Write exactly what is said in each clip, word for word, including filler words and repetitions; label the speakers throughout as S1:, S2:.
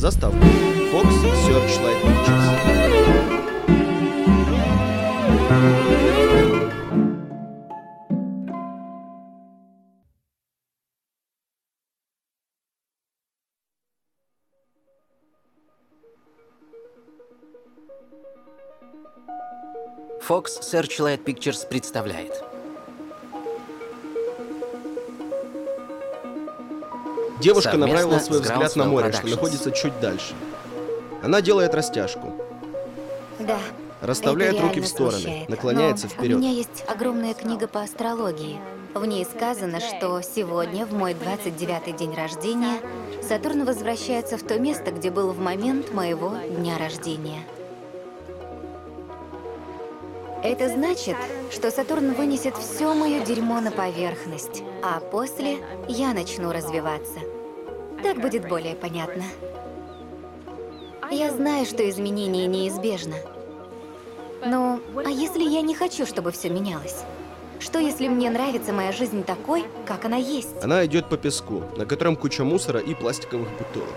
S1: Заставка. Fox Searchlight Pictures.
S2: Fox Searchlight Pictures представляет.
S1: Девушка
S2: Совместно
S1: направила свой
S2: с
S1: взгляд на
S2: Groundswell
S1: море, что
S2: Productions.
S1: находится чуть дальше. Она делает растяжку,
S3: Да.
S1: расставляет
S3: это
S1: руки
S3: реально
S1: в стороны,
S3: смущает.
S1: наклоняется
S3: Но
S1: вперед.
S3: у меня есть огромная книга по астрологии. В ней сказано, что сегодня, в мой двадцать девятый день рождения, Сатурн возвращается в то место, где был в момент моего дня рождения. Это значит, что Сатурн вынесет все мое дерьмо на поверхность, а после я начну развиваться. Так будет более понятно. Я знаю, что изменение неизбежно. Но, а если я не хочу, чтобы все менялось? Что, если мне нравится моя жизнь такой, как она есть?
S1: Она идет по песку, на котором куча мусора и пластиковых бутылок.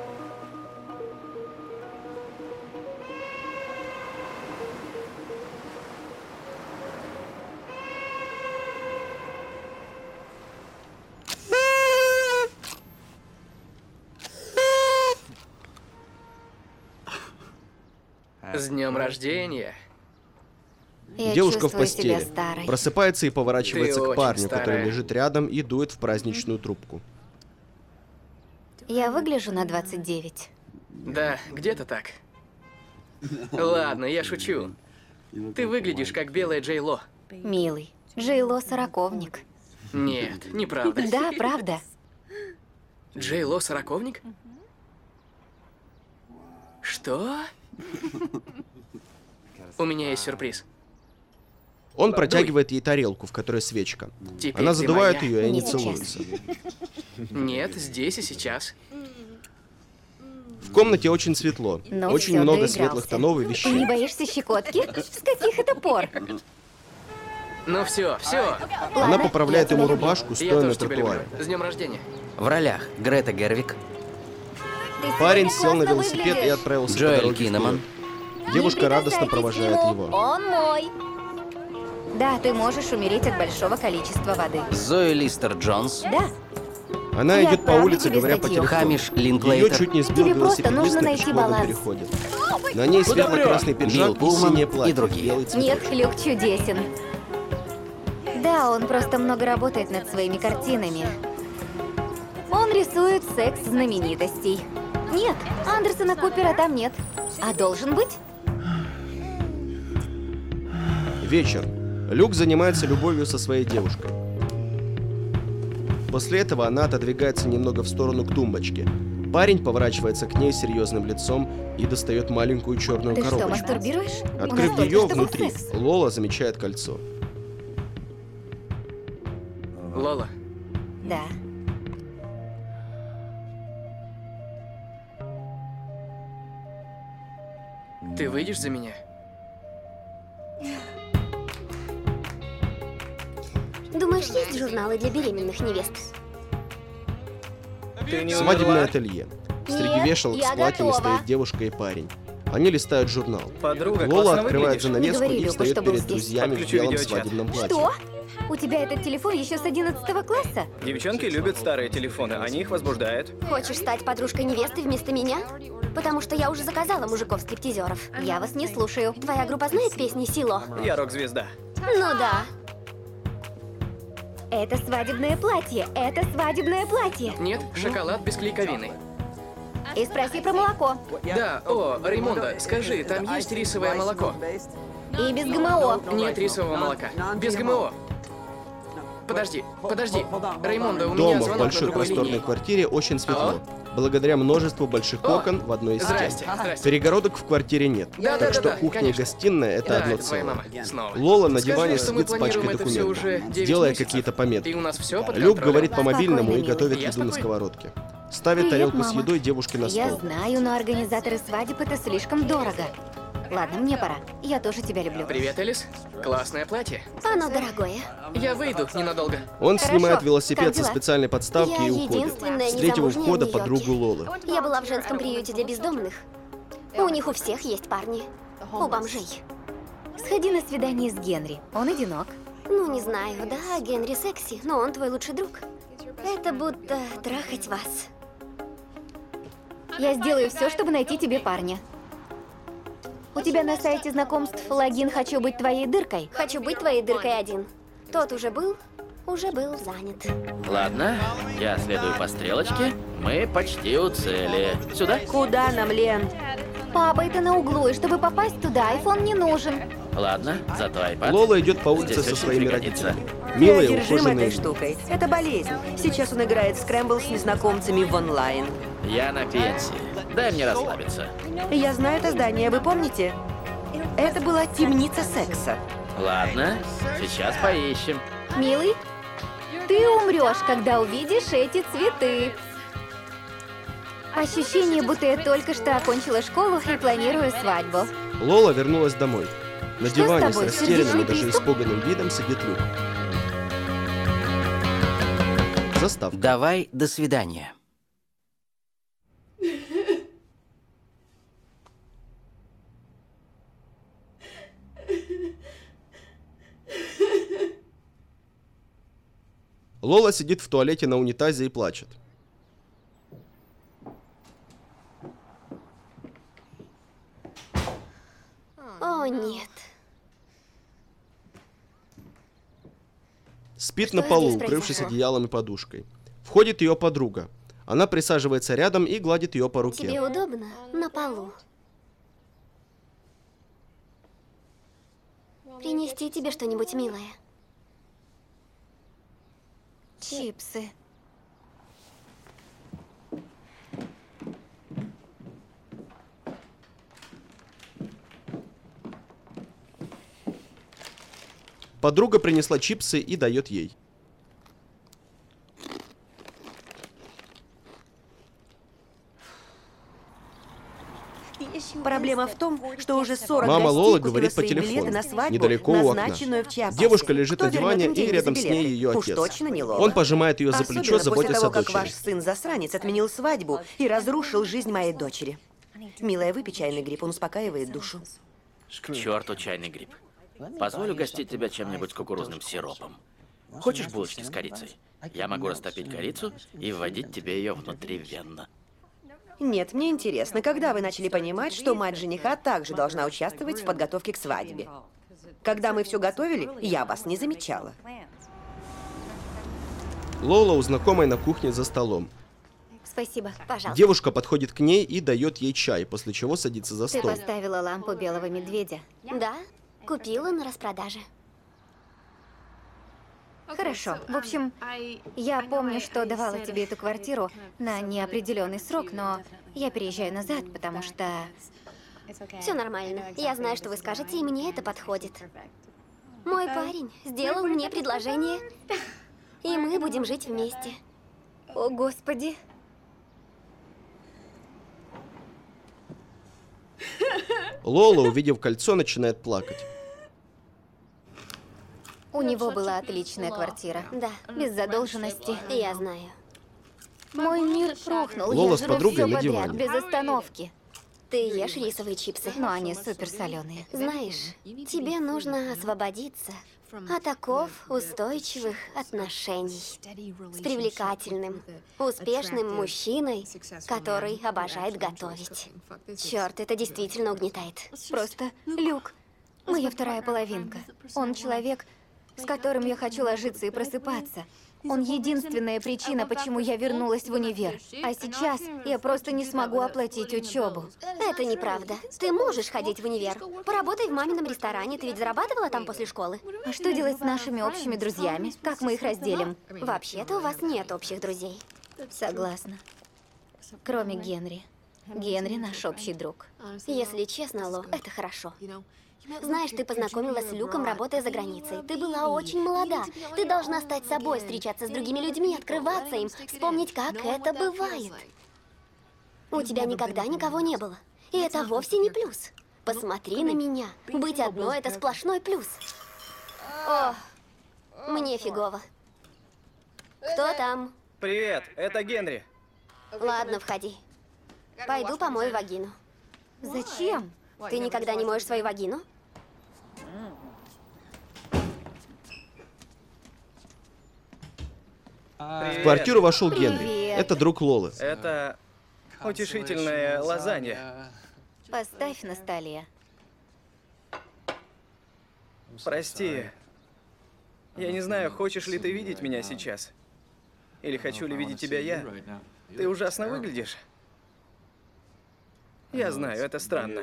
S4: С днем рождения.
S3: Я
S1: Девушка в
S3: чувствую себя
S1: постели.
S3: старой.
S1: Просыпается и поворачивается
S4: Ты
S1: к
S4: очень
S1: парню,
S4: старая.
S1: который лежит рядом и дует в праздничную трубку.
S3: Я выгляжу на двадцать девять.
S4: Да, где-то так. Ладно, я шучу. Ты выглядишь как белая Джей Ло.
S3: Милый. Джей-Ло сороковник.
S4: Нет, неправда.
S3: Да, правда.
S4: Джей Ло сороковник? Что? У меня есть сюрприз.
S1: Он протягивает ей тарелку, в которой свечка.
S4: Теперь
S1: Она
S4: ты
S1: задувает
S4: моя.
S1: ее, и они
S3: Не сейчас.
S1: целуются.
S4: Нет, здесь и сейчас.
S1: В комнате очень светло.
S3: Ну,
S1: Очень
S3: всё,
S1: много
S3: доигрался.
S1: светлых тонов и
S3: Ты не
S1: вещей.
S3: боишься щекотки? С каких это пор?
S4: Ну все, все.
S1: Она
S3: Ладно,
S1: поправляет
S3: я
S1: ему
S3: тебя люблю.
S1: рубашку,
S4: Я
S1: стоя
S4: тоже
S1: на
S4: тебя
S1: тротуаре.
S4: люблю. С днем рождения.
S2: В ролях Грета Гервиг,
S3: Ты
S1: Парень
S3: сегодня
S1: сел на
S3: классно
S1: велосипед и
S3: выглядишь.
S1: отправился по
S2: Джоэль
S1: дороге
S2: Киннаман,
S1: вперед. Девушка
S3: Не
S1: радостно
S3: прикасайтесь
S1: провожает
S3: к нему.
S1: его.
S3: Он мой. Да, ты можешь умереть от большого количества воды.
S2: Зои Листер Джонс,
S3: Да,
S1: Она
S3: Я
S1: идет по
S3: отправлю
S1: улице,
S3: тебе
S1: говоря по
S3: статью.
S1: телефону.
S2: Хамиш
S1: Ее
S2: Линклейтер,
S1: чуть не сбил
S3: Тебе просто
S1: велосипедист
S3: нужно
S1: на
S3: найти
S1: пешеходном
S3: баланс.
S1: переходе. На ней светло-красный
S2: Билл
S1: пиджак и
S2: Пулман
S1: синее
S2: и
S1: платье,
S2: другие.
S1: белый
S3: нет,
S1: цветочек.
S3: Люк чудесен. Да, он просто много работает над своими картинами. Он рисует секс знаменитостей. Нет, Андерсона Купера там нет. А должен быть?
S1: Вечер. Люк занимается любовью со своей девушкой. После этого она отодвигается немного в сторону к тумбочке. Парень поворачивается к ней серьезным лицом и достает маленькую черную
S3: Ты что,
S1: коробочку.
S3: мастурбируешь? У нас
S1: Открыв
S3: только
S1: ее,
S3: что был
S1: внутри
S3: секс.
S1: Лола замечает кольцо.
S4: Лола,
S3: Да.
S4: ты выйдешь за меня?
S5: Думаешь, есть журналы для беременных невест?
S4: Ты не
S1: Свадебное
S4: умерла?
S1: ателье. Среди
S3: Нет,
S1: вешалок
S3: я
S1: с платьями
S3: готова.
S1: стоит девушка и парень. Они листают журнал.
S4: Подруга,
S1: Лола
S4: классно
S1: открывает
S4: выглядишь.
S1: занавеску
S3: говори,
S1: и
S3: Люку,
S1: встает
S3: что был
S1: перед
S3: здесь.
S1: друзьями в
S4: Подключи
S1: белом
S4: видеочат.
S1: свадебном платье.
S3: Что? У тебя этот телефон еще с одиннадцатого класса?
S6: Девчонки любят старые телефоны, они их возбуждают.
S5: Хочешь стать подружкой невесты вместо меня? Потому что я уже заказала мужиков-стриптизеров.
S3: Я вас не слушаю.
S5: Твоя группа знает песни Сило?
S6: Я рок-звезда.
S5: Ну да.
S3: Это свадебное платье. Это свадебное платье.
S4: Нет, шоколад без клейковины.
S3: И спроси про молоко.
S4: Да, о, Реймонда, скажи, там есть рисовое молоко?
S3: И без ГМО.
S4: Нет рисового молока. Без ГМО. Подожди, подожди. Реймонда, у меня
S1: Дома в
S4: звонок на
S1: большой
S4: другой
S1: просторной
S4: линии.
S1: квартире очень светло.
S4: Алло?
S1: Благодаря множеству больших
S4: О,
S1: окон в одной из стен.
S4: Здрасте, здрасте.
S1: Перегородок в квартире нет,
S4: Да,
S1: так
S4: да,
S1: что
S4: да, да,
S1: кухня
S4: конечно.
S1: и гостиная это
S4: Да,
S1: одно
S4: это твоя
S1: целое.
S4: мама. Снова.
S1: Лола на
S4: Скажи,
S1: диване
S4: что мы
S1: сидит с пачкой
S4: планируем это все уже
S1: документов,
S4: девять
S1: делая
S4: месяцев.
S1: какие-то
S4: И
S1: пометки.
S4: у нас все под
S1: Люк
S4: контролем.
S1: говорит по мобильному и
S3: Спокойно,
S1: готовит
S4: милый. Я
S1: еду на
S4: спокоен.
S1: сковородке. Ставит
S3: Привет,
S1: тарелку с
S3: мама.
S1: едой девушке на
S3: Я
S1: стол.
S3: знаю, но организаторы свадеб это слишком дорого. Ладно, мне пора. Я тоже тебя люблю.
S4: Привет, Элис. Классное платье.
S5: Оно дорогое.
S4: Я выйду ненадолго.
S1: Он
S3: Хорошо.
S1: снимает велосипед
S3: Как
S1: со
S3: дела?
S1: специальной подставки
S5: Я
S1: и уходит.
S5: единственная
S1: С третьего
S5: незамужняя
S1: входа
S5: в Нью-Йорке.
S1: подругу Лолы.
S5: Я была в женском приюте для бездомных. У них у всех есть парни. У бомжей.
S3: Сходи на свидание с Генри. Он одинок.
S5: Ну, не знаю, да, Генри секси, но он твой лучший друг. Это будто трахать вас.
S3: Я сделаю все, чтобы найти тебе парня. У тебя на сайте знакомств логин «Хочу быть твоей дыркой».
S5: Хочу быть твоей дыркой один. Тот уже был, уже был занят.
S7: Ладно, я следую по стрелочке. Мы почти у цели. Сюда?
S8: Куда нам, Лен?
S3: Папа, это на углу, и чтобы попасть туда, айфон не нужен.
S7: Ладно, зато iPad.
S1: Лола идет по улице
S7: Здесь
S1: со
S7: очень
S1: своими
S7: пригодится.
S1: родителями.
S8: Я
S1: Милые,
S8: одержим
S1: ухоженные.
S8: этой штукой. Это болезнь. Сейчас он играет в скрэмбл с незнакомцами в онлайн.
S7: Я на пенсии. Дай мне расслабиться.
S8: Я знаю это здание, вы помните? Это была темница секса.
S7: Ладно, сейчас поищем.
S3: Милый, ты умрешь, когда увидишь эти цветы. Ощущение, будто я только что окончила школу и планирую свадьбу.
S1: Лола вернулась домой. На
S3: Что с
S1: диване с
S3: тобой,
S1: растерянным и
S3: сердечный
S1: даже
S3: приступ?
S1: испуганным видом сидит Люк. Заставка.
S2: Давай, до свидания.
S1: Лола сидит в туалете на унитазе и плачет.
S5: О, нет.
S1: Спит
S5: Что
S1: на полу,
S5: здесь
S1: укрывшись
S5: произошло?
S1: одеялом и подушкой. Входит ее подруга. Она присаживается рядом и гладит ее по руке.
S5: Тебе удобно? На полу. Принести тебе что-нибудь милое?
S3: Чипсы.
S1: Подруга принесла чипсы и дает ей.
S8: Проблема в том, что уже сорок
S1: Мама
S8: гостей
S1: Лолы
S8: купила
S1: говорит по
S8: свои
S1: телефону,
S8: билеты на свадьбу,
S1: недалеко у окна.
S8: назначенную в Чиапасе.
S1: Девушка лежит
S8: Кто
S1: на диване,
S8: вернет им
S1: и
S8: деньги
S1: рядом
S8: за
S1: с ней
S8: билеты?
S1: ее
S8: Уж
S1: отец.
S8: точно не Лола.
S1: Он пожимает ее за
S8: Особенно
S1: плечо,
S8: после
S1: заботясь
S8: того,
S1: о
S8: как
S1: дочери.
S8: ваш сын-засранец отменил свадьбу и разрушил жизнь моей дочери. Милая, выпей чайный гриб, он успокаивает душу.
S7: К черту чайный гриб. Позволь угостить тебя чем-нибудь с кукурузным сиропом. Хочешь булочки с корицей? Я могу растопить корицу и вводить тебе ее внутривенно.
S8: Нет, мне интересно, когда вы начали понимать, что мать жениха также должна участвовать в подготовке к свадьбе? Когда мы все готовили, я вас не замечала.
S1: Лола у знакомой на кухне за столом.
S3: Спасибо.
S5: Пожалуйста.
S1: Девушка подходит к ней и дает ей чай, после чего садится за
S3: Ты
S1: стол.
S3: поставила лампу белого медведя.
S5: Да, купила на распродаже.
S3: Хорошо. В общем, я помню, что давала тебе эту квартиру на неопределенный срок, но я переезжаю назад, потому что...
S5: Все нормально. Я знаю, что вы скажете, и мне это подходит. Мой парень сделал мне предложение, и мы будем жить вместе.
S3: О, Господи.
S1: Лола, увидев кольцо, начинает плакать.
S3: У него была отличная квартира.
S5: Да,
S3: Без задолженности.
S5: я знаю.
S3: Мой мир рухнул.
S1: Лола
S3: Я
S1: с
S3: жру
S1: подругой
S3: всё
S1: на
S3: подряд,
S1: диване.
S3: без остановки.
S5: Ты ешь рисовые чипсы.
S3: Но они супер соленые.
S5: Знаешь, тебе нужно освободиться от оков устойчивых отношений с привлекательным, успешным мужчиной, который обожает готовить. Черт, это действительно угнетает.
S3: Просто Люк, моя вторая половинка. Он человек, с которым я хочу ложиться и просыпаться. Он единственная причина, почему я вернулась в универ. А сейчас я просто не смогу оплатить учебу.
S5: Это неправда. Ты можешь ходить в универ. Поработай в мамином ресторане. Ты ведь зарабатывала там после школы?
S3: А что делать с нашими общими друзьями? Как мы их разделим?
S5: Вообще-то у вас нет общих друзей.
S3: Согласна. Кроме Генри. Генри наш общий друг.
S5: Если честно, Ло, это хорошо. Знаешь, ты познакомилась с Люком, работая за границей. Ты была очень молода. Ты должна стать собой, встречаться с другими людьми, открываться им, вспомнить, как это бывает. У тебя никогда никого не было. И это вовсе не плюс. Посмотри на меня. Быть одной — это сплошной плюс. О, мне фигово. Кто там?
S6: Привет, это Генри.
S5: Ладно, входи. Пойду помою вагину.
S3: Зачем?
S5: Ты никогда не моешь свою вагину?
S1: В квартиру вошел Генри.
S3: Привет.
S1: Это друг Лолы.
S6: Это утешительная лазанья.
S3: Поставь на столе.
S6: Прости. Я не знаю, хочешь ли ты видеть меня сейчас. Или хочу ли видеть тебя я. Ты ужасно выглядишь. Я знаю, это странно.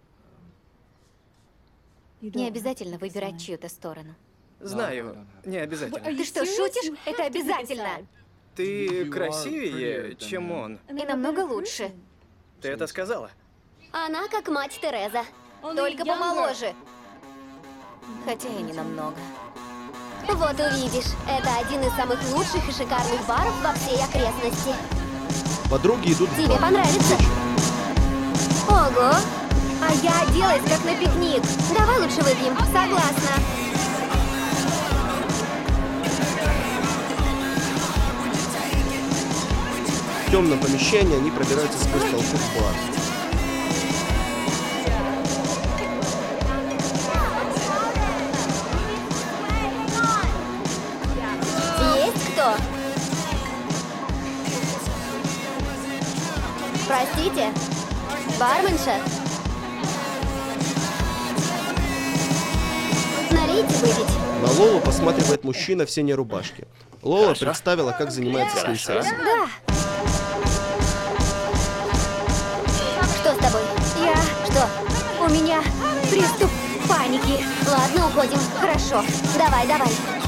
S3: Не обязательно выбирать чью-то сторону.
S6: Знаю, не обязательно.
S3: Ты что, шутишь? Это обязательно.
S6: Ты красивее, чем он.
S3: И намного лучше.
S6: Ты это сказала?
S5: Она как мать Тереза.
S3: Только помоложе. Хотя и не намного.
S5: Вот увидишь, это один из самых лучших и шикарных баров во всей окрестности.
S1: Подруги идут в
S5: Тебе
S1: бар.
S5: понравится. Ого!
S3: А я оделась как на пикник.
S5: Давай лучше выпьем.
S3: Согласна.
S1: В темном помещении они пробираются сквозь толпу в бар.
S5: Есть кто? Простите? Барменша? Налейте выпить.
S1: На Лолу посматривает мужчина в синей рубашке. Лола представила, как занимается с ним сексом.
S3: Да,
S5: Что с тобой?
S3: я...
S5: Что?
S3: У меня приступ паники.
S5: Ладно, уходим.
S3: Хорошо.
S5: Давай, давай.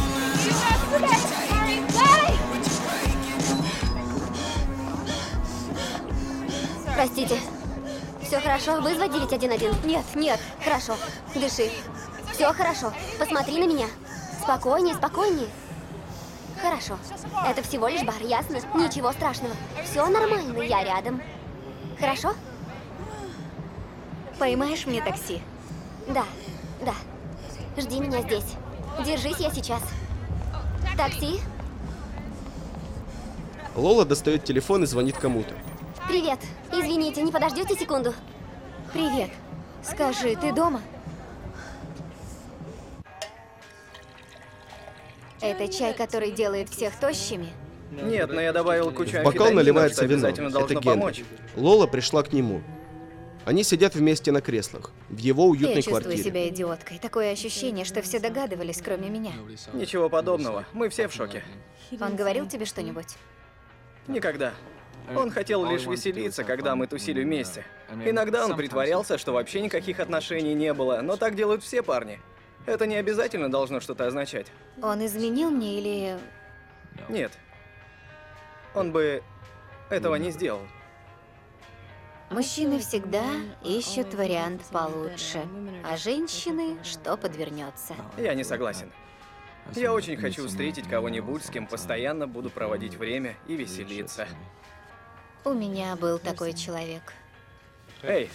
S5: Простите. Все хорошо? Вызвать девять один один?
S3: Нет, нет.
S5: Хорошо. Дыши. Все хорошо. Посмотри на меня. Спокойнее, спокойнее. Хорошо. Это всего лишь бар, ясно? Ничего страшного. Все нормально, я рядом. Хорошо?
S3: Поймаешь мне такси?
S5: Да, да. Жди меня здесь. Держись, я сейчас. Такси?
S1: Лола достает телефон и звонит кому-то.
S5: Привет. Извините, не подождете секунду?
S3: Привет. Скажи, ты дома? Это чай, который делает всех тощими?
S6: Нет, но я добавил кучу
S1: В бокал
S6: амфетамина,
S1: наливается
S6: что
S1: вино.
S6: обязательно
S1: Это
S6: должно
S1: Генри.
S6: помочь.
S1: Лола пришла к нему. Они сидят вместе на креслах, в его
S3: Я
S1: уютной
S3: чувствую
S1: квартире.
S3: себя идиоткой. Такое ощущение, что все догадывались, кроме меня.
S6: Ничего подобного. Мы все в шоке.
S3: Он говорил тебе что-нибудь?
S6: Никогда. Он хотел лишь веселиться, когда мы тусили вместе. Иногда он притворялся, что вообще никаких отношений не было, но так делают все парни. Это не обязательно должно что-то означать.
S3: Он изменил мне или...
S6: Нет. Он бы этого не сделал.
S3: Мужчины всегда ищут вариант получше, а женщины, что подвернется.
S6: Я не согласен. Я очень хочу встретить кого-нибудь, с кем постоянно буду проводить время и веселиться.
S3: У меня был такой человек.
S6: Эй,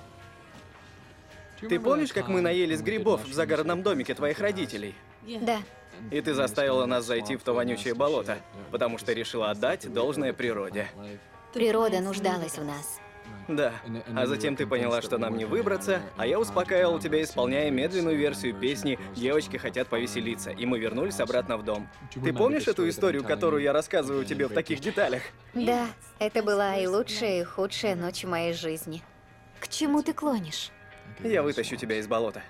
S6: ты помнишь, как мы наелись грибов в загородном домике твоих родителей?
S3: Да,
S6: И ты заставила нас зайти в то вонючее болото, потому что решила отдать должное природе.
S3: природа нуждалась в нас.
S6: Да. А затем ты поняла, что нам не выбраться, а я успокаивал тебя, исполняя медленную версию песни «Девочки хотят повеселиться», и мы вернулись обратно в дом. Ты помнишь эту историю, которую я рассказываю тебе в таких деталях?
S3: Да, это была и лучшая, и худшая ночь в моей жизни. К чему ты клонишь?
S6: Я вытащу тебя из болота.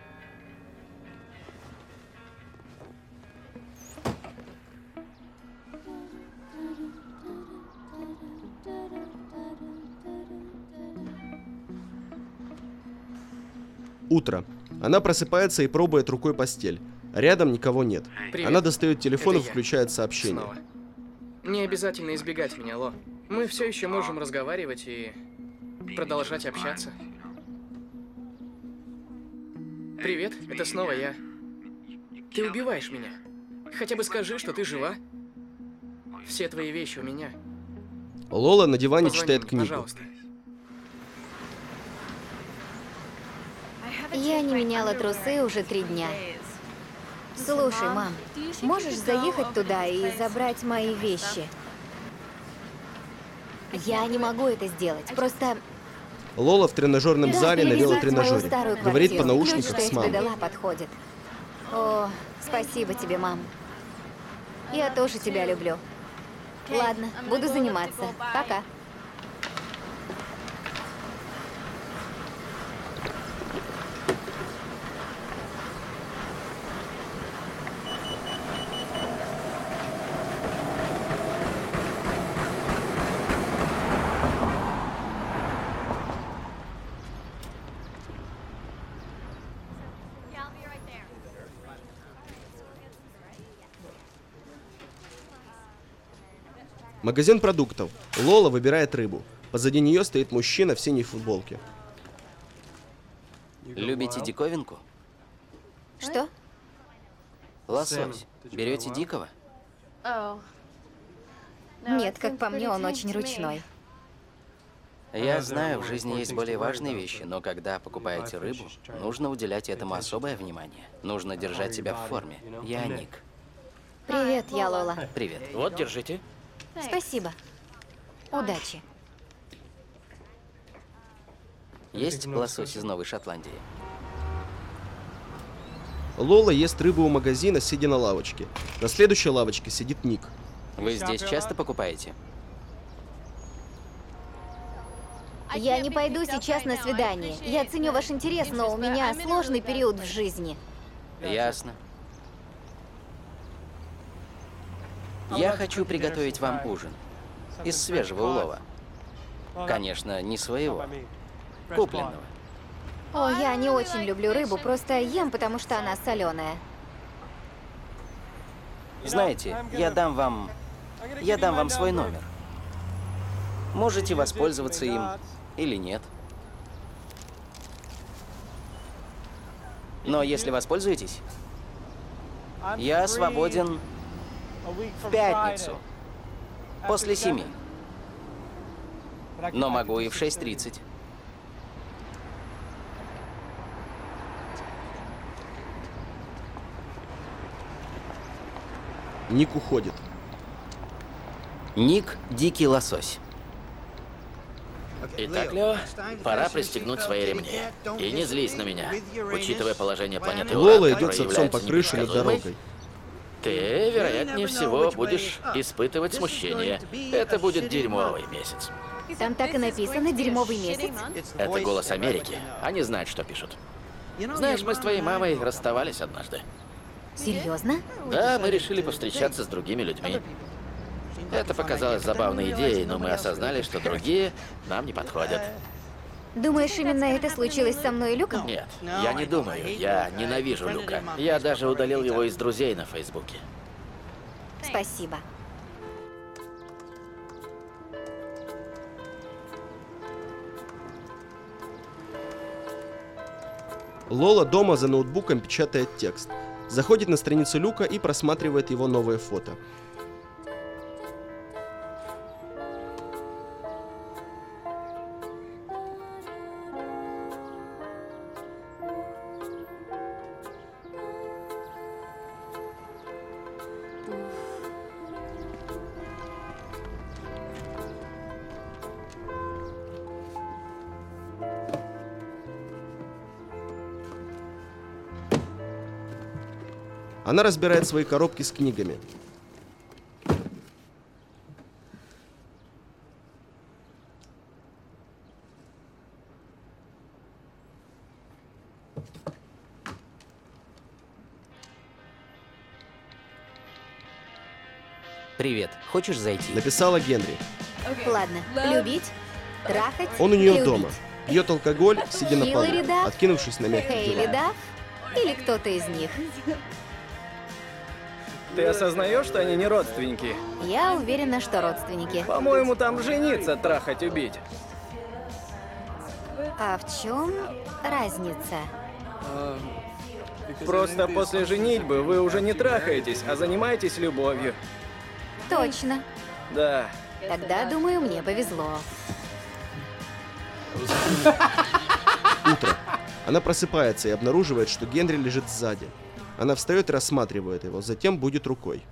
S1: Утро. Она просыпается и пробует рукой постель. Рядом никого нет.
S4: Привет.
S1: Она достает телефон и
S4: Это я.
S1: включает сообщение.
S4: Снова. Не обязательно избегать меня, Ло. Мы все еще можем разговаривать и продолжать общаться. Привет, это снова я. Ты убиваешь меня. Хотя бы скажи, что ты жива. Все твои вещи у меня.
S1: Лола на диване
S4: Позвони
S1: читает
S4: мне,
S1: книгу.
S4: пожалуйста.
S3: Я не меняла трусы уже три дня. Слушай, мам, можешь заехать туда и забрать мои вещи? Я не могу это сделать, просто...
S1: Лола в тренажерном
S3: Да,
S1: зале на
S3: перевязать мою
S1: велотренажере.
S3: старую
S1: Говорит по
S3: квартиру.
S1: наушникам
S3: Ключ, что
S1: с
S3: я тебе
S1: мамой.
S3: дала, подходит. О, спасибо тебе, мам. Я тоже тебя люблю. Ладно, буду заниматься. Пока.
S1: Магазин продуктов. Лола выбирает рыбу. Позади нее стоит мужчина в синей футболке.
S2: Любите диковинку?
S3: Что?
S2: Лосось. Берете дикого?
S3: Нет, как по мне, он очень ручной.
S2: Я знаю, в жизни есть более важные вещи, но когда покупаете рыбу, нужно уделять этому особое внимание. Нужно держать себя в форме. Я Ник.
S3: Привет, я Лола.
S2: Привет.
S7: Вот, держите.
S3: Спасибо. Удачи.
S2: Есть лосось из Новой Шотландии?
S1: Лола ест рыбу у магазина, сидя на лавочке. На следующей лавочке сидит Ник.
S2: Вы здесь часто покупаете?
S3: Я не пойду сейчас на свидание. Я ценю ваш интерес, но у меня сложный период в жизни.
S2: Ясно. Я хочу приготовить вам ужин. Из свежего улова. Конечно, не своего. Купленного.
S3: О, я не очень люблю рыбу, просто ем, потому что она соленая.
S2: Знаете, я дам вам... Я дам вам свой номер. Можете воспользоваться им или нет. Но если воспользуетесь, я свободен в пятницу, после семи. Но могу и в шесть тридцать.
S1: Ник уходит.
S2: Ник – дикий лосось.
S7: Итак, Лео, пора пристегнуть свои ремни. И не злись на меня. Учитывая положение планеты
S1: Лола
S7: Уран,
S1: идет
S7: которая
S1: с отцом
S7: является
S1: по крыше над
S7: непредсказуемой,
S1: дорогой.
S7: ты, вероятнее всего, будешь испытывать смущение. Это будет дерьмовый месяц.
S3: Там так и написано «дерьмовый месяц».
S7: Это голос Америки. Они знают, что пишут. Знаешь, мы с твоей мамой расставались однажды.
S3: Серьезно?
S7: Да, мы решили повстречаться с другими людьми. Это показалось забавной идеей, но мы осознали, что другие нам не подходят.
S3: Думаешь, именно это случилось со мной и Люком?
S7: Нет, я не думаю. Я ненавижу Люка. Я даже удалил его из друзей на Фейсбуке.
S3: Спасибо.
S1: Лола дома за ноутбуком печатает текст. Заходит на страницу Люка и просматривает его новое фото. Она разбирает свои коробки с книгами.
S2: Привет. Хочешь зайти?
S1: Написала Генри.
S3: Ладно, любить, трахать,
S1: Он у нее
S3: любить.
S1: дома. Пьет алкоголь, сидя на полу,
S3: Хиллари Дафф?
S1: откинувшись на мягкий
S3: Хейли
S1: диван.
S3: Дафф? Или кто-то из них?
S6: Ты осознаешь, что они не родственники?
S3: Я уверена, что родственники.
S6: По-моему, там жениться, трахать, убить.
S3: А в чем разница?
S6: Просто после женитьбы вы уже не трахаетесь, а занимаетесь любовью.
S3: Точно.
S6: Да.
S3: Тогда, думаю, мне повезло.
S1: Утро. Она просыпается и обнаруживает, что Генри лежит сзади. Она встает и рассматривает его, затем будет рукой.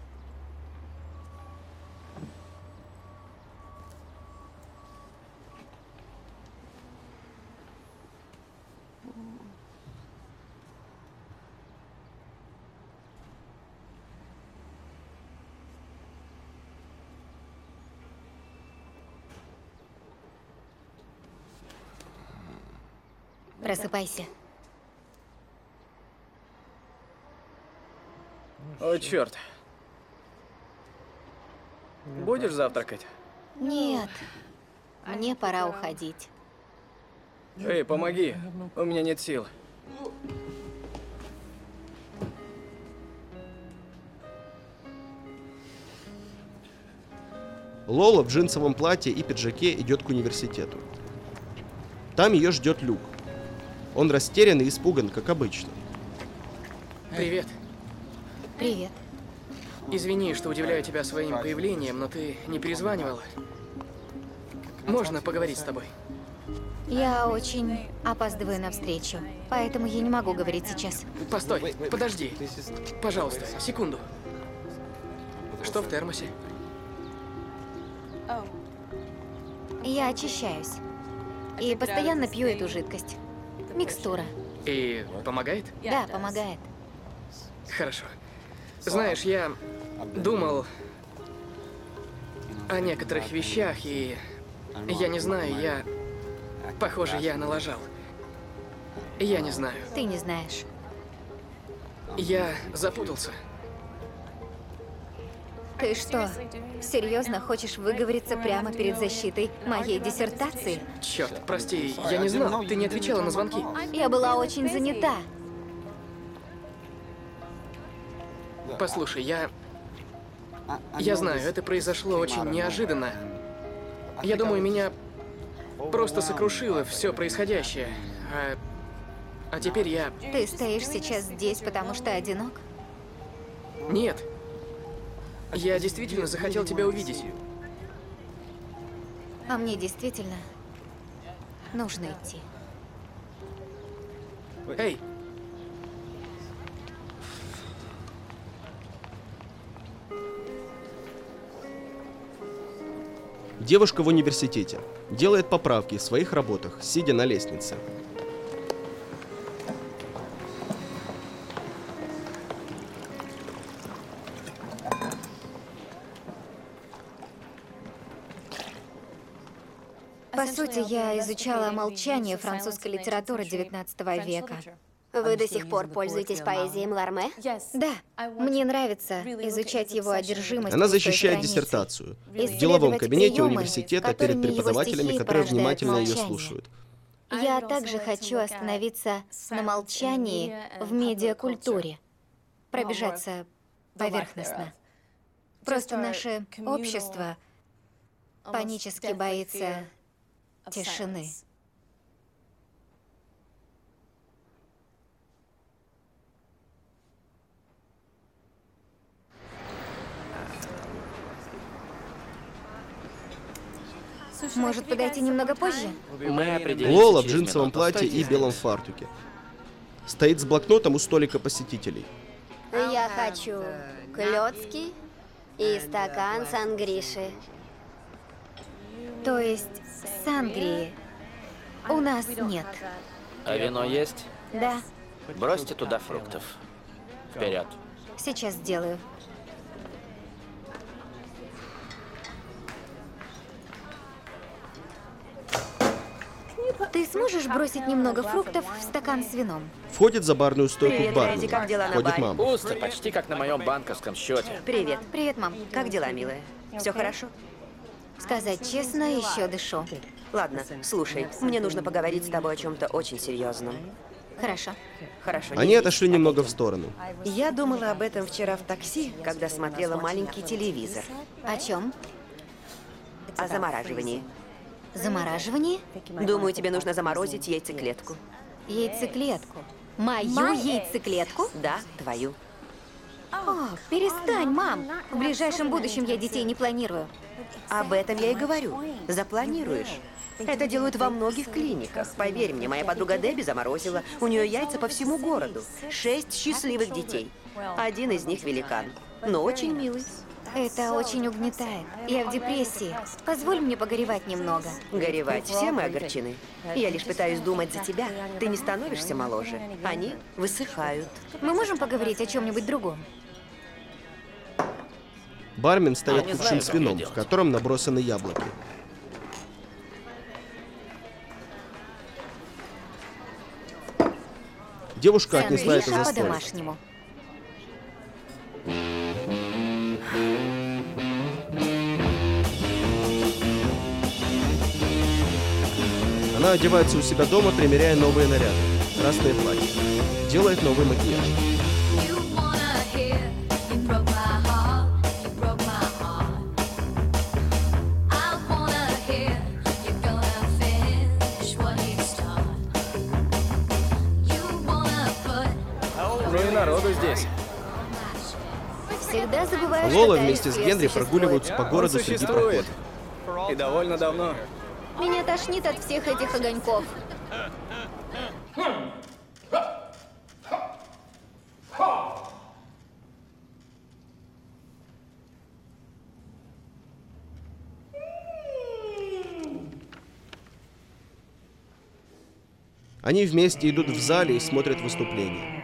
S3: Просыпайся.
S6: О, черт. Будешь завтракать?
S3: Нет, мне пора уходить.
S6: Эй, помоги. У меня нет сил.
S1: Лола в джинсовом платье и пиджаке идет к университету. Там ее ждет Люк. Он растерян и испуган, как обычно.
S4: Привет.
S3: Привет.
S4: Извини, что удивляю тебя своим появлением, но ты не перезванивала. Можно поговорить с тобой?
S3: Я очень опаздываю на встречу, поэтому я не могу говорить сейчас.
S4: Постой, подожди. Пожалуйста, секунду. Что в термосе?
S3: Я очищаюсь. И постоянно пью эту жидкость. Микстура.
S4: И помогает?
S3: Да, помогает.
S4: Хорошо. Знаешь, я думал о некоторых вещах, и я не знаю, я... Похоже, я налажал. Я не знаю.
S3: Ты не знаешь.
S4: Я запутался.
S3: Ты что, серьезно хочешь выговориться прямо перед защитой моей диссертации?
S4: Черт, прости, я не знал. Ты не отвечала на звонки.
S3: Я была очень занята.
S4: Послушай, я... Я знаю, это произошло очень неожиданно. Я думаю, меня просто сокрушило все происходящее. А, а теперь я...
S3: Ты стоишь сейчас здесь, потому что одинок?
S4: Нет. Я действительно захотел тебя увидеть.
S3: А мне действительно нужно идти.
S4: Эй!
S1: Девушка в университете. Делает поправки в своих работах, сидя на лестнице.
S3: По сути, я изучала молчание французской литературы девятнадцатого века.
S5: Вы до сих пор пользуетесь поэзией Ларме?
S3: Да, мне нравится изучать его одержимость.
S1: Она
S3: пустой
S1: защищает
S3: страницей.
S1: диссертацию в деловом
S3: Исследовать
S1: кабинете
S3: приемы,
S1: университета перед
S3: которыми его
S1: преподавателями,
S3: стихи
S1: которые
S3: порождают
S1: внимательно ее
S3: молчание.
S1: слушают.
S3: Я также хочу остановиться на молчании в медиакультуре. Пробежаться поверхностно. Просто наше общество панически боится тишины. Может, подойти немного позже?
S7: Мы определимся
S1: Лола в
S7: через
S1: джинсовом
S7: минуту.
S1: платье и
S7: Стойте
S1: белом
S7: здесь.
S1: фартуке. Стоит с блокнотом у столика посетителей.
S5: Я хочу клёцки и стакан сангриши.
S3: То есть сангрии у нас нет.
S7: А вино есть?
S3: Да,
S7: Бросьте туда фруктов. Вперед.
S3: сейчас сделаю. Ты сможешь бросить немного фруктов в стакан с вином?
S1: Входит за барную стойку
S8: Привет,
S1: к бармену.
S8: Эдди, как дела на
S1: Входит
S8: баре?
S1: мама.
S7: Пусто, почти как на моем банковском счете.
S8: Привет.
S3: Привет, мам.
S8: Как дела, милая? Все хорошо?
S3: Сказать честно, еще дышу.
S8: Ладно, слушай, мне нужно поговорить с тобой о чем-то очень серьезном.
S3: Хорошо.
S8: Хорошо. не
S1: Они
S8: здесь.
S1: отошли немного в сторону.
S8: Я думала об этом вчера в такси, когда смотрела маленький телевизор.
S3: О чем?
S8: О замораживании.
S3: Замораживание?
S8: Думаю, тебе нужно заморозить яйцеклетку.
S3: Яйцеклетку. Мою яйцеклетку?
S8: Да, твою.
S3: О, перестань, мам. В ближайшем будущем я детей не планирую.
S8: Об этом я и говорю. Запланируешь. Это делают во многих клиниках. Поверь мне, моя подруга Дебби заморозила. У нее яйца по всему городу. Шесть счастливых детей. Один из них великан, но очень милый.
S3: Это очень угнетает. Я в депрессии. Позволь мне погоревать немного.
S8: Горевать. Все мы огорчены. Я лишь пытаюсь думать за тебя. Ты не становишься моложе. Они высыхают.
S3: Мы можем поговорить о чем-нибудь другом?
S1: Бармен ставит
S7: Я не
S1: кувшин
S7: знаю,
S1: с
S7: как мне
S1: вином, в
S7: делать.
S1: котором набросаны яблоки. Девушка отнесла это за столик.
S3: по-домашнему.
S1: Она одевается у себя дома, примеряя новые наряды. Красное платье. Делает новый макияж.
S6: Ну и народу здесь.
S3: Всегда забываю,
S1: Лола
S3: что
S1: вместе с
S3: Тайр
S1: Генри
S3: существует.
S1: прогуливаются по городу
S6: Он
S1: среди
S6: существует.
S1: проходов.
S6: И довольно давно.
S3: Меня тошнит от всех этих огоньков.
S1: Они вместе идут в зале и смотрят выступление.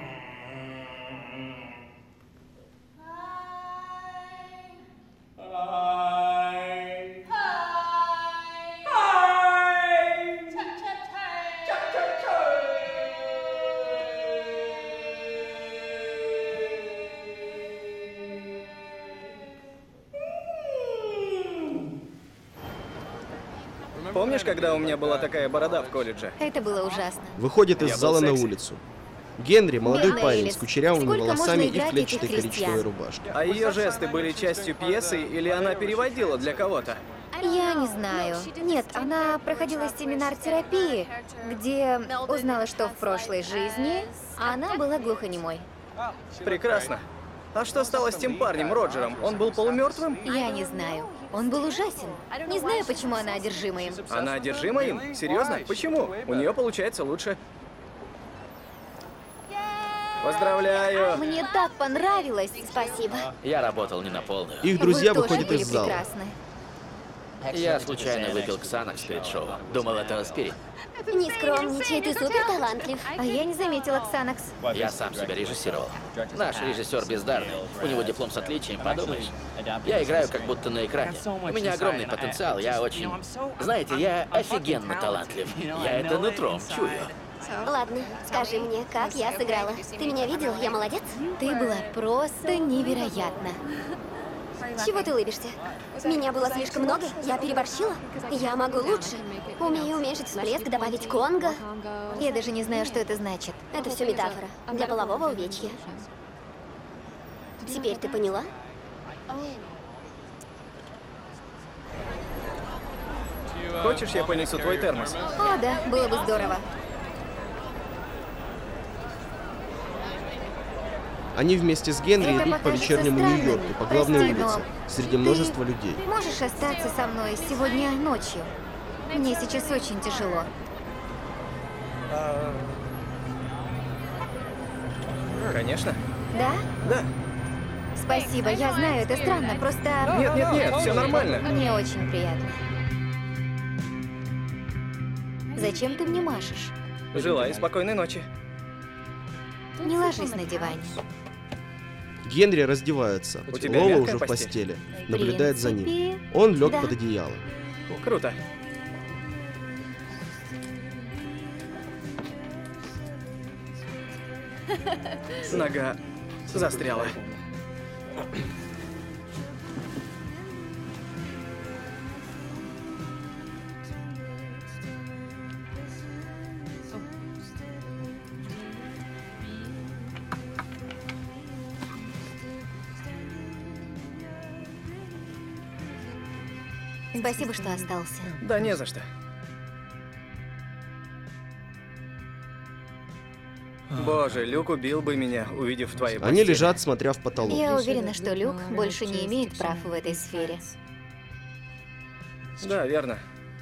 S6: Помнишь, когда у меня была такая борода в колледже?
S3: Это было ужасно.
S1: Выходит из
S6: Я был
S1: зала на
S6: секси.
S1: улицу. Генри, молодой
S3: Бедная
S1: парень
S3: Элис.
S1: с кучерявыми
S3: Сколько
S1: волосами
S3: можно
S1: и
S3: играть
S1: в клетчатой
S3: этих
S1: коричневой
S3: крестьян?
S1: рубашке.
S6: А ее жесты были частью пьесы, или она переводила для кого-то?
S3: Я не знаю. Нет, она проходила семинар терапии, где узнала, что в прошлой жизни она была глухонемой.
S6: Прекрасно. А что стало с тем парнем, Роджером? Он был полумертвым?
S3: Я не знаю. Он был ужасен. Не знаю, почему она одержима им.
S6: Она одержима им? Серьезно? Почему? У нее получается лучше. Поздравляю!
S3: Мне так понравилось.
S5: Спасибо.
S7: Я работал не на полную.
S1: Их друзья
S3: Вы тоже
S1: выходят
S3: были
S1: из зала.
S3: прекрасны.
S7: Я случайно выпил ксанокс перед шоу. Думал, это аспирин.
S5: Не скромничай, ты супер талантлив.
S3: А я не заметила Ксанакс.
S7: Я сам себя режиссировал. Наш режиссер бездарный. У него диплом с отличием, подумаешь. Я играю как будто на экране. У меня огромный потенциал, я очень... Знаете, я офигенно талантлив. Я это нутром чую.
S5: Ладно, скажи мне, как я сыграла. Ты меня видел? Я молодец?
S3: Ты была просто невероятна.
S5: Чего ты улыбишься? Меня было слишком много? Я переборщила? Я могу лучше. Умею уменьшить всплеск, добавить конго.
S3: Я даже не знаю, что это значит.
S5: Это все метафора для полового увечья. Теперь ты поняла?
S6: Хочешь, я понесу твой термос?
S3: О, да, было бы здорово.
S1: Они вместе с Генри
S3: Это
S1: идут по
S3: покажется
S1: вечернему
S3: странным.
S1: Нью-Йорку, по главной
S3: Прости, но
S1: улице, среди
S3: ты
S1: множества людей.
S3: Можешь остаться со мной сегодня ночью? Мне сейчас очень тяжело.
S6: Конечно.
S3: Да?
S6: Да.
S3: Спасибо, я знаю, это странно, просто...
S6: Нет, нет, нет, все нормально.
S3: Мне очень приятно. Зачем ты мне машешь?
S6: Желаю спокойной ночи.
S3: Не ложись на диване.
S1: Генри раздевается.
S6: У тебя
S1: Лола
S6: мягкая
S1: уже в
S6: постель?
S1: постели. Наблюдает за ним.
S3: принципе,
S1: Он лег
S3: да.
S1: под одеяло.
S6: Круто. Нога застряла.
S3: Спасибо, что остался.
S6: Да не за что. боже, Люк убил бы меня, увидев в твоей постели.
S1: Они лежат, смотря в потолок.
S3: Я уверена, что Люк больше не имеет прав в этой сфере.
S6: Да, верно.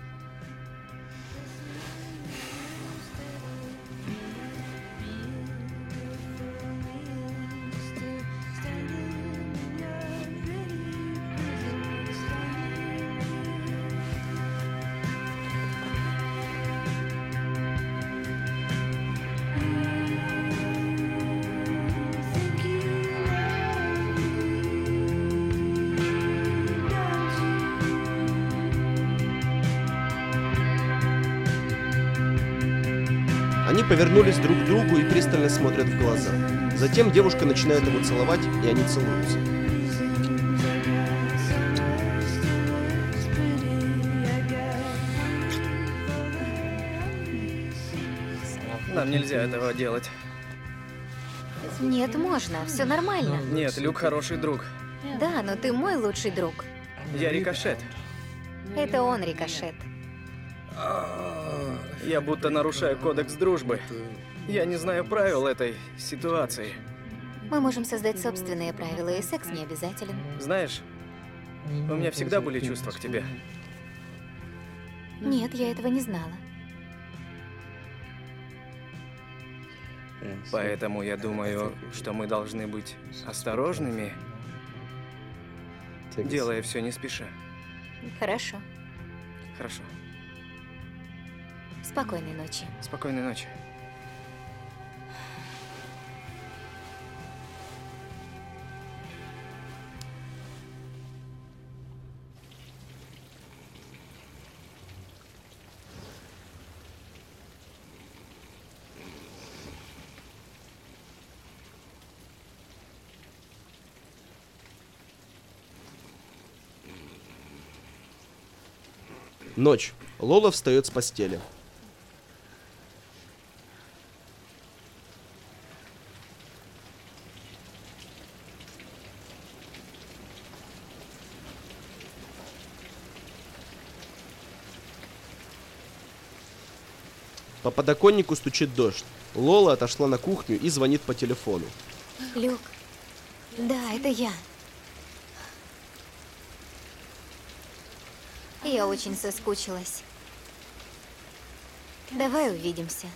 S1: Они повернулись друг к другу и пристально смотрят в глаза. Затем девушка начинает его целовать, и они целуются.
S6: Нам нельзя этого делать.
S3: Нет, можно, все нормально.
S6: Нет, Люк хороший друг.
S3: Да, но ты мой лучший друг.
S6: Я Рикошет.
S3: Это он, Рикошет.
S6: Я будто нарушаю кодекс дружбы. Я не знаю правил этой ситуации.
S3: Мы можем создать собственные правила, и секс не обязателен.
S6: Знаешь, у меня всегда были чувства к тебе.
S3: Нет, я этого не знала.
S6: Поэтому я думаю, что мы должны быть осторожными, делая все не спеша.
S3: Хорошо.
S6: Хорошо.
S3: Спокойной ночи.
S6: Спокойной ночи.
S1: Ночь. Лола встает с постели. По подоконнику стучит дождь. Лола отошла на кухню и звонит по телефону.
S3: Люк. Да, это я. Я очень соскучилась. Давай увидимся.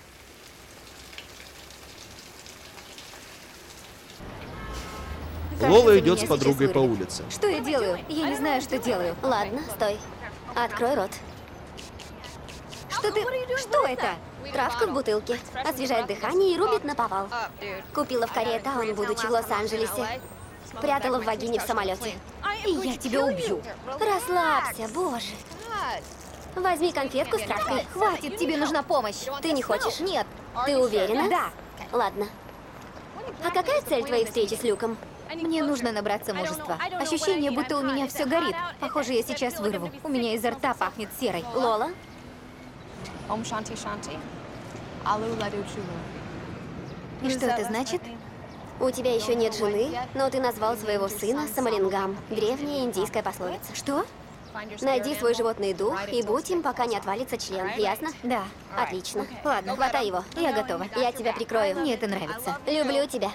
S1: Лола идет с подругой по улице.
S3: Что я делаю? Я не знаю, что делаю.
S5: Ладно, стой. Открой рот.
S3: Что ты... Что это?
S5: Травка в бутылке. Освежает дыхание и рубит наповал. Купила в Корее Таун, будучи в Лос-Анджелесе. Прятала в вагине в самолете.
S3: И я тебя убью.
S5: Расслабься, боже. Возьми конфетку с травкой.
S3: Хватит, тебе нужна помощь.
S5: Ты не хочешь?
S3: Нет.
S5: Ты уверена?
S3: Да.
S5: Ладно. А какая цель твоей встречи с Люком?
S3: Мне нужно набраться мужества. Ощущение, будто у меня все горит. Похоже, я сейчас вырву. У меня изо рта пахнет серой.
S5: Лола?
S9: Om Shanti Shanti. Alu Ladu Chulu.
S3: И что это значит?
S5: У тебя еще нет жены, но ты назвал своего сына Самалингам. Древняя индийская пословица.
S3: Что?
S5: Найди свой животный дух и будь им, пока не отвалится член. Ясно?
S3: Да.
S5: Отлично.
S3: Ладно,
S5: Хватай его.
S3: Я готова.
S5: Я тебя прикрою.
S3: Мне это нравится.
S5: Люблю тебя.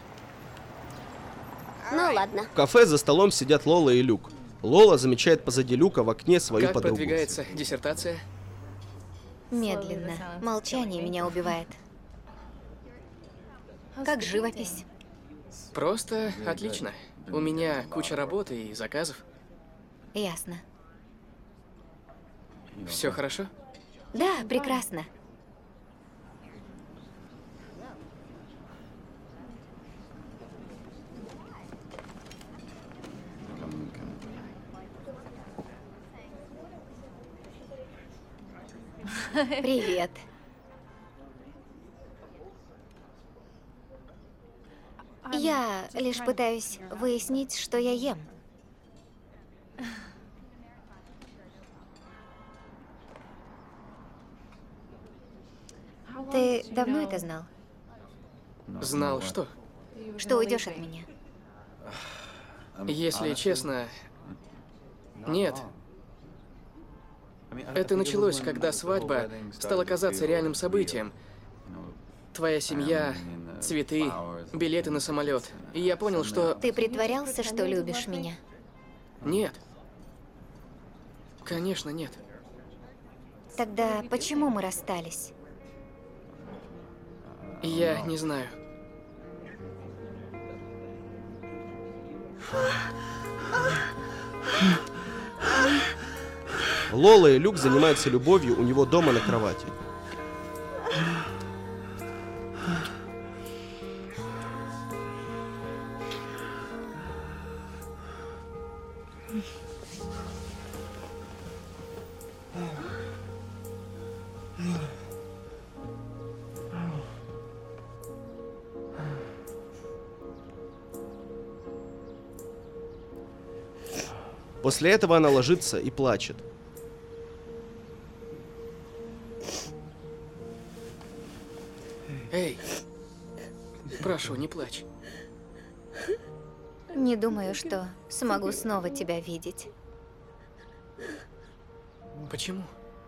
S5: Ну ладно.
S1: В кафе за столом сидят Лола и Люк. Лола замечает позади Люка в окне свою
S4: Как
S1: подругу.
S4: продвигается диссертация?
S3: Медленно. Молчание меня убивает. Как живопись.
S4: Просто отлично. У меня куча работы и заказов.
S3: Ясно.
S4: Все хорошо?
S3: Да, прекрасно. Привет. Я лишь пытаюсь выяснить, что я ем. Ты давно это знал?
S4: Знал что?
S3: Что уйдешь от меня?
S4: Если честно, нет. Это началось, когда свадьба стала казаться реальным событием. твоя семья, цветы, билеты на самолет. И я понял, что...
S3: Ты притворялся, что любишь меня?
S4: Нет. Конечно, нет.
S3: Тогда почему мы расстались?
S4: Я не знаю.
S1: Лола и Люк занимаются любовью у него дома на кровати. После этого она ложится и плачет.
S4: Эй, прошу, не плачь.
S3: Не думаю, что смогу снова тебя видеть.
S4: Почему?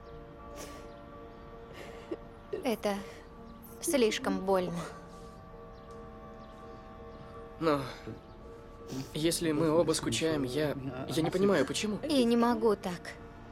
S3: Это слишком больно.
S4: Но если мы оба скучаем, я... я не понимаю, почему.
S3: И не могу так.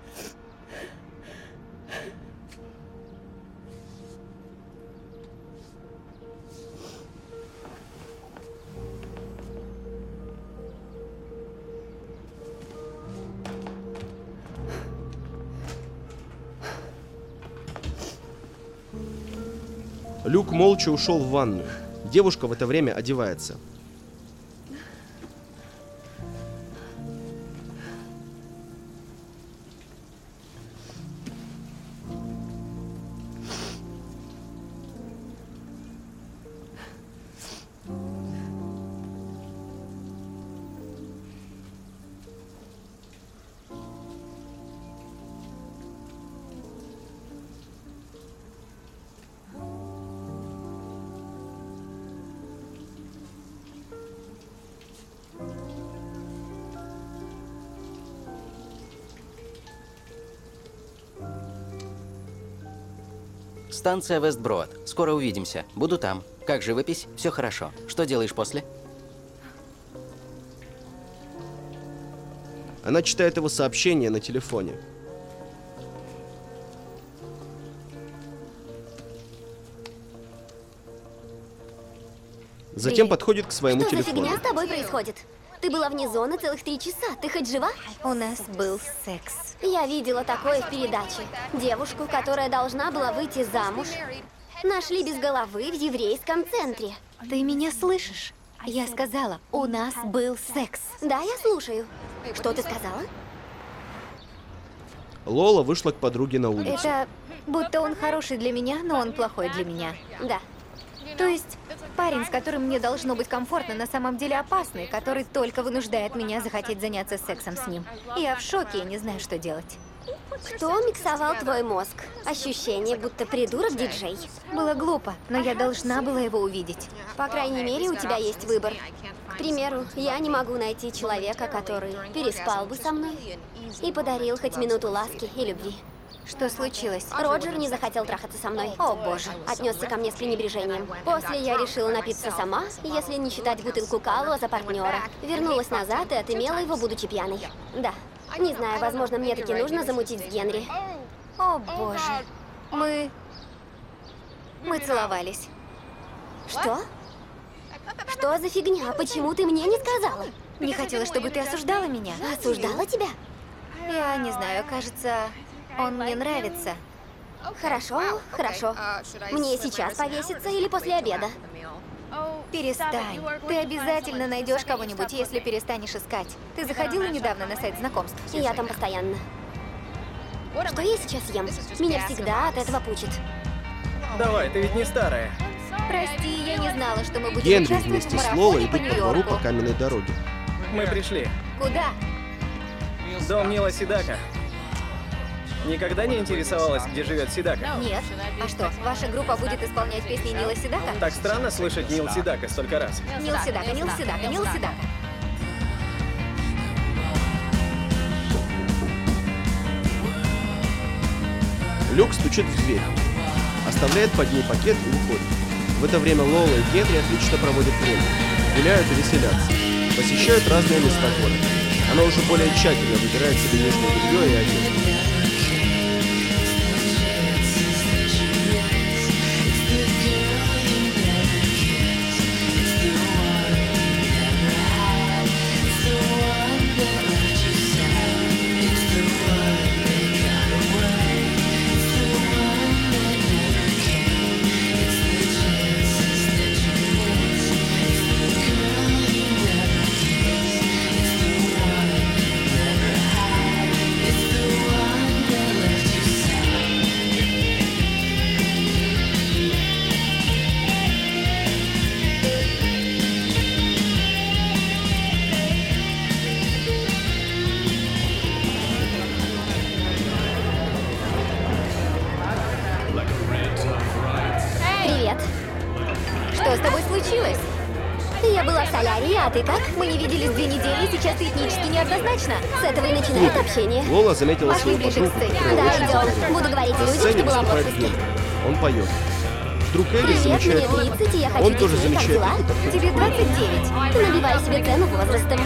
S1: Люк молча ушел в ванную. Девушка в это время одевается.
S2: Станция Вестброд. Скоро увидимся. Буду там. Как живопись? Все хорошо. Что делаешь после?
S1: Она читает его сообщение на телефоне. Затем
S3: Привет.
S1: подходит к своему
S5: Что за
S1: телефону.
S5: фигня с тобой происходит? Ты была вне зоны целых три часа. Ты хоть жива?
S3: У нас был секс.
S5: Я видела такое в передаче. Девушку, которая должна была выйти замуж, нашли без головы в еврейском центре.
S3: Ты меня слышишь? Я сказала, у нас был секс.
S5: Да, я слушаю. Что ты сказала?
S1: Лола вышла к подруге на улицу.
S3: Это будто он хороший для меня, но он плохой для меня.
S5: Да.
S3: То есть парень, с которым мне должно быть комфортно, на самом деле опасный, который только вынуждает меня захотеть заняться сексом с ним. Я в шоке и не знаю, что делать.
S5: Кто миксовал твой мозг? Ощущение, будто придурок-диджей.
S3: Было глупо, но я должна была его увидеть.
S5: По крайней мере, у тебя есть выбор. К примеру, я не могу найти человека, который переспал бы со мной и подарил хоть минуту ласки и любви.
S3: Что случилось?
S5: Роджер не захотел трахаться со мной.
S3: О, боже.
S5: Отнесся ко мне с пренебрежением. После я решила напиться сама, если не считать бутылку Калуа за партнера. Вернулась назад и отымела его, будучи пьяной. Да. Не знаю, возможно, мне таки нужно замутить с Генри.
S3: О, боже. Мы... Мы целовались.
S5: Что? Что за фигня? Почему ты мне не сказала?
S3: Не хотела, чтобы ты осуждала меня.
S5: Осуждала тебя?
S3: Я не знаю, кажется, он мне нравится.
S5: Хорошо, хорошо. Мне сейчас повеситься или после обеда?
S3: Перестань. Ты обязательно найдешь кого-нибудь, если перестанешь искать. Ты заходила недавно на сайт знакомств?
S5: Я там постоянно. Что я сейчас ем? Меня всегда от этого пучит.
S6: Давай, ты ведь не старая.
S3: Прости, я не знала, что мы будем
S1: Генри
S3: участвовать
S1: вместе
S3: в
S1: с
S3: марафоне
S1: Лолой
S3: по
S1: идут по двору
S3: Нью-Йорку.
S1: по каменной дороге.
S6: Мы пришли.
S3: Куда?
S6: Дом Нила Седака. Никогда не интересовалась, где живет Седака?
S3: Нет. А что, ваша группа будет исполнять песни Нила Седака?
S6: Так странно слышать Нил Седака столько раз.
S3: Нил Седака, Нил Седака, Нил Седака.
S1: Люк стучит в дверь, оставляет под ней пакет и уходит. В это время Лола и Генри отлично проводят время. Гуляют и веселятся. Посещают разные места города. Она уже более тщательно выбирает себе нижнее белье и одежду.
S5: А ты как? Мы не виделись две недели, и сейчас ты этнически неоднозначно. С этого и начинает общение.
S1: Лола заметила
S5: Пошли
S1: свою
S5: ближе к
S1: подругу,
S5: сцене.
S1: которая
S5: Да,
S1: очень
S5: идем.
S1: красива.
S5: Буду говорить
S1: На
S5: людям,
S1: сцене
S5: что была в
S1: выступает
S5: отпуске.
S1: Генри. Он поет. Вдруг Эбби
S5: Привет,
S1: замечает
S5: мне
S1: Лолу.
S5: тридцать, и я хочу
S1: Он тоже
S5: детей. Как
S1: замечает
S5: дела?
S1: их и подходит.
S5: Тебе двадцать девять. Ты набивай себе цену возрастом.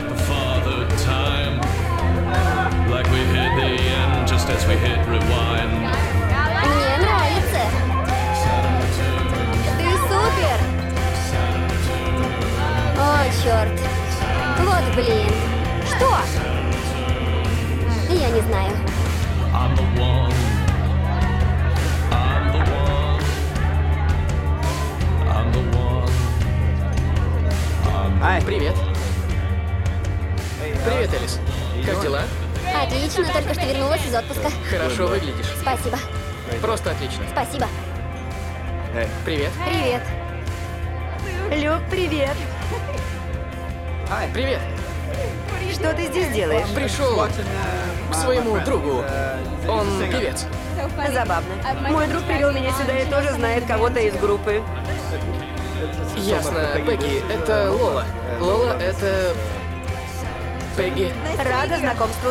S5: Мне нравится. Ты супер. О, черт. Вот блин. Что? Я не знаю.
S4: Ай, привет. Привет, Элис. Как дела?
S5: Отлично, только что вернулась из отпуска.
S4: Хорошо выглядишь.
S5: Спасибо.
S4: Просто отлично.
S5: Спасибо.
S4: Привет.
S3: Привет.
S8: Люк, привет.
S4: Привет.
S8: Что ты здесь делаешь?
S4: Пришел к своему другу. Он певец.
S8: Забавно. Мой друг привел меня сюда и тоже знает кого-то из группы.
S4: Ясно. Пегги, это Лола. Лола, это... Пегги.
S8: Рада знакомству.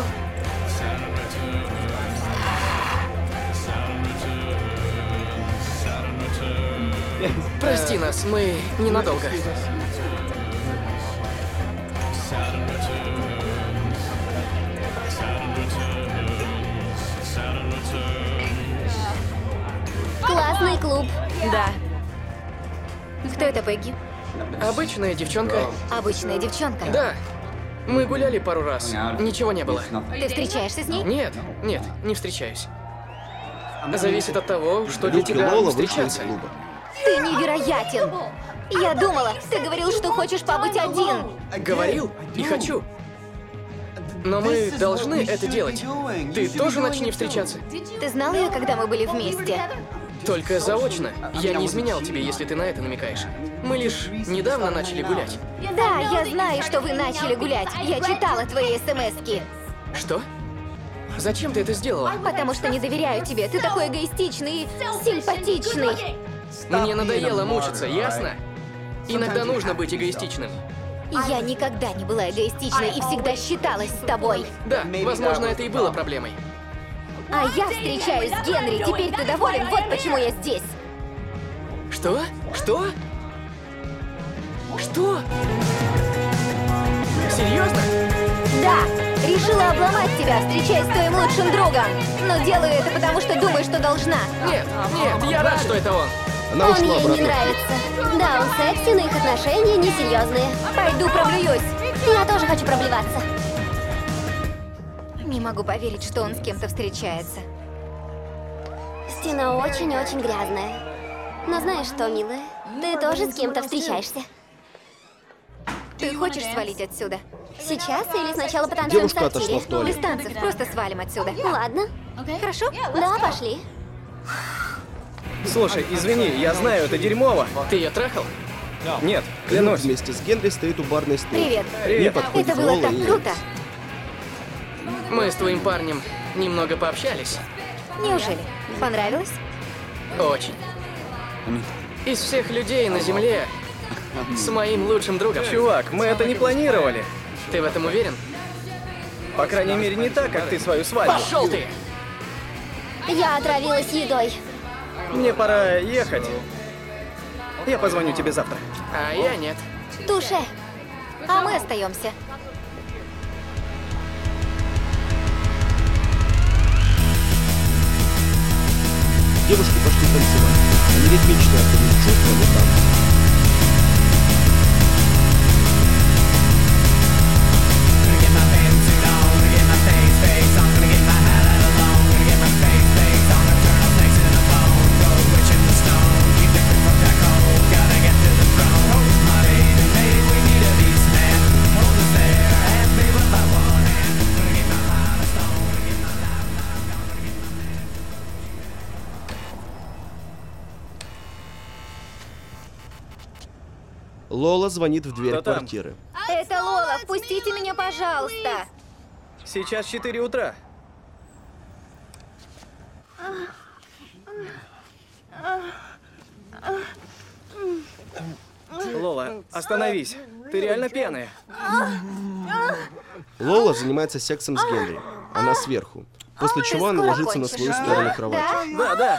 S4: Прости нас, мы ненадолго.
S5: Классный клуб.
S8: Да.
S3: Кто это Пегги?
S4: Обычная девчонка.
S3: Обычная девчонка.
S4: Да. Мы гуляли пару раз. Ничего не было.
S3: Ты встречаешься с ней?
S4: Нет, нет, не встречаюсь. Зависит от того, что для
S1: Люк и
S4: тебя
S1: Лола вышли из
S4: встречаться.
S1: клуба.
S3: Ты невероятен! Я думала, ты говорил, что хочешь побыть один.
S4: Говорил и хочу. Но мы должны это делать. Ты тоже начни встречаться.
S3: Ты знал ее, когда мы были вместе?
S4: Только заочно. Я не изменял тебе, если ты на это намекаешь. Мы лишь недавно начали гулять.
S3: Да, я знаю, что вы начали гулять. Я читала твои смски.
S4: Что? Зачем ты это сделала?
S3: Потому что не доверяю тебе. Ты такой эгоистичный и симпатичный.
S4: Мне надоело мучиться, ясно? Иногда нужно быть эгоистичным.
S3: Я никогда не была эгоистичной и всегда считалась с тобой.
S4: Да, возможно, это и было проблемой.
S3: А я встречаюсь с Генри. Теперь ты доволен? Вот почему я здесь.
S4: Что? Что? Что? Серьезно?
S3: Да, решила обломать тебя, встречаясь с твоим лучшим другом. Но делаю это потому, что думаю, что должна.
S4: Нет, нет, я рад, что это он.
S1: Она
S5: Он
S1: ушла
S5: ей не
S1: обратно.
S5: нравится. Да, он секси, но их отношения несерьезные.
S3: Пойду проблююсь.
S5: Я тоже хочу проблеваться.
S3: Не могу поверить, что он с кем-то встречается.
S5: Стена очень-очень грязная. Но знаешь что, милая? Ты тоже с кем-то встречаешься.
S3: Ты хочешь свалить отсюда?
S5: Сейчас или сначала потанцуем в
S1: Девушка отошла
S5: сортире?
S1: в туалет.
S3: Без танцев, просто свалим отсюда.
S5: Ладно.
S3: Хорошо?
S5: Да, пошли.
S6: Слушай, извини, я знаю, это дерьмово.
S4: Ты ее трахал?
S6: Нет,
S1: Люк
S6: клянусь.
S1: вместе с Генри стоит у барной стойки.
S3: Привет.
S1: Ей
S6: Привет.
S1: подходит
S3: Это было
S1: Лола
S3: так
S1: и
S3: круто.
S4: Мы с твоим парнем немного пообщались.
S3: Неужели? Понравилось?
S4: Очень. Из всех людей на Земле с моим лучшим другом.
S6: Чувак, мы это не планировали.
S4: Ты в этом уверен?
S6: По крайней мере, не так, как ты свою свадьбу.
S4: Пошел ты!
S5: Я отравилась едой.
S6: Мне пора ехать. Я позвоню тебе завтра.
S4: А я нет.
S5: Туше! А мы остаемся.
S1: Девушки пошли танцевать. Они ритмично отдают чувства, но танцы. Лола звонит в дверь
S6: Кто там?
S1: квартиры.
S3: Это Лола, впустите меня, пожалуйста.
S6: Сейчас четыре утра. Лола, остановись. Ты реально пьяная.
S1: Лола занимается сексом с Генри. Она сверху. После чего она ложится на свою сторону кровати.
S6: Да, да.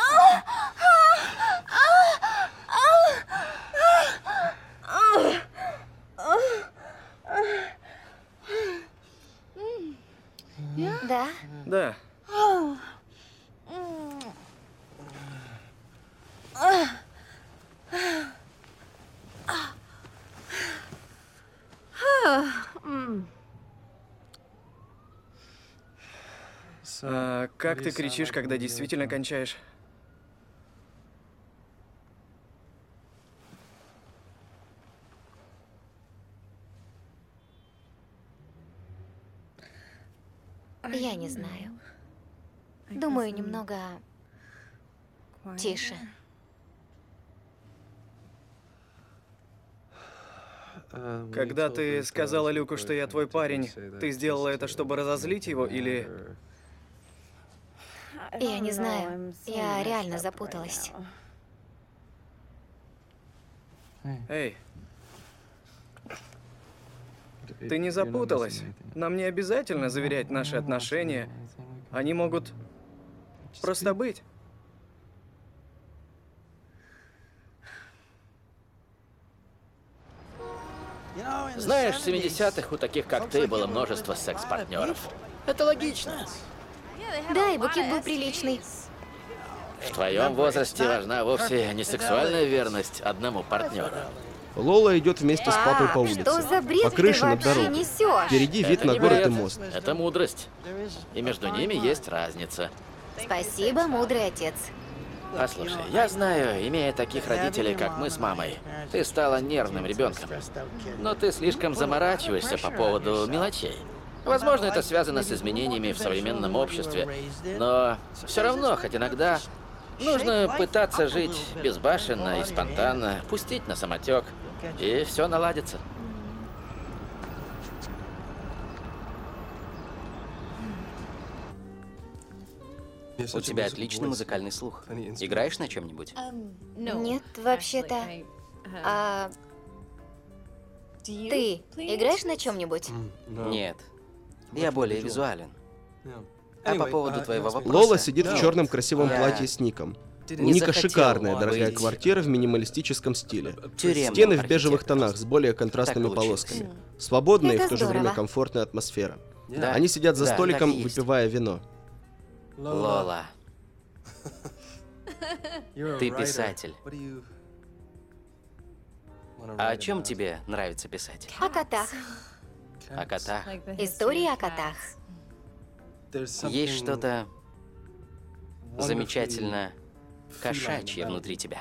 S5: Да?
S6: Да. А как ты кричишь, когда действительно кончаешь?
S3: Я не знаю. Думаю, немного тише.
S6: Когда ты сказала Люку, что я твой парень, ты сделала это, чтобы разозлить его, или...
S3: Я не знаю. Я реально запуталась.
S6: Эй. Ты не запуталась. Нам не обязательно заверять наши отношения. Они могут просто быть.
S7: Знаешь, в семидесятых у таких, как ты, было множество секс-партнеров. Это логично.
S3: Да, и букет был приличный.
S7: В твоем возрасте важна вовсе не сексуальная верность одному партнеру.
S1: Лола идет вместе с папой по улице.
S3: Что за бред
S1: По крыше
S3: ты
S1: над
S3: вообще
S1: дорогой.
S3: несешь?
S1: Впереди вид
S7: Это
S1: на
S7: не
S1: город и
S7: бред,
S1: мост.
S7: это мудрость. И между ними есть разница.
S3: Спасибо, мудрый отец.
S7: Послушай, я знаю, имея таких родителей, как мы с мамой, ты стала нервным ребенком. Но ты слишком заморачиваешься по поводу мелочей. Возможно, это связано с изменениями в современном обществе, но все равно, хоть иногда, нужно пытаться жить безбашенно и спонтанно, пустить на самотек, и все наладится. У тебя отличный музыкальный слух. Играешь на чем-нибудь?
S3: Нет, вообще-то. А ты играешь на чем-нибудь?
S7: Нет. Я более визуален. А по поводу твоего вопроса...
S1: Лола сидит в черном красивом
S7: Я
S1: платье с Ником. У
S7: не
S1: Ника
S7: захотел
S1: шикарная, дорогая
S7: быть
S1: квартира в минималистическом стиле.
S7: тюремным
S1: Стены в бежевых
S7: архитектором.
S1: тонах с более контрастными
S7: Так получилось.
S1: полосками. Свободная и
S3: Это
S1: в то же время
S3: здорово.
S1: комфортная атмосфера.
S7: Да.
S1: Они сидят за
S7: Да,
S1: столиком,
S7: так и есть.
S1: выпивая вино.
S7: Лола, ты писатель. А о чем тебе нравится писать?
S3: О котах.
S7: О котах?
S3: Истории о котах.
S7: Есть что-то замечательно кошачье внутри тебя.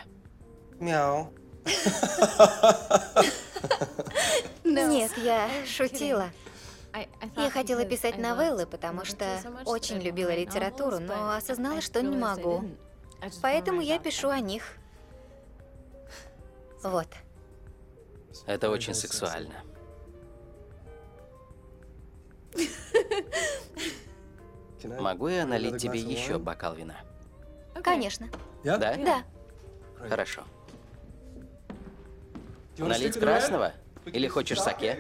S3: Нет, я шутила. Я хотела писать новеллы, потому что очень любила литературу, но осознала, что не могу. Поэтому я пишу о них. Вот.
S7: Это очень сексуально. Могу я налить тебе еще бокал вина?
S3: Конечно.
S7: Да?
S3: Да.
S7: Хорошо. Налить красного? Или хочешь саке?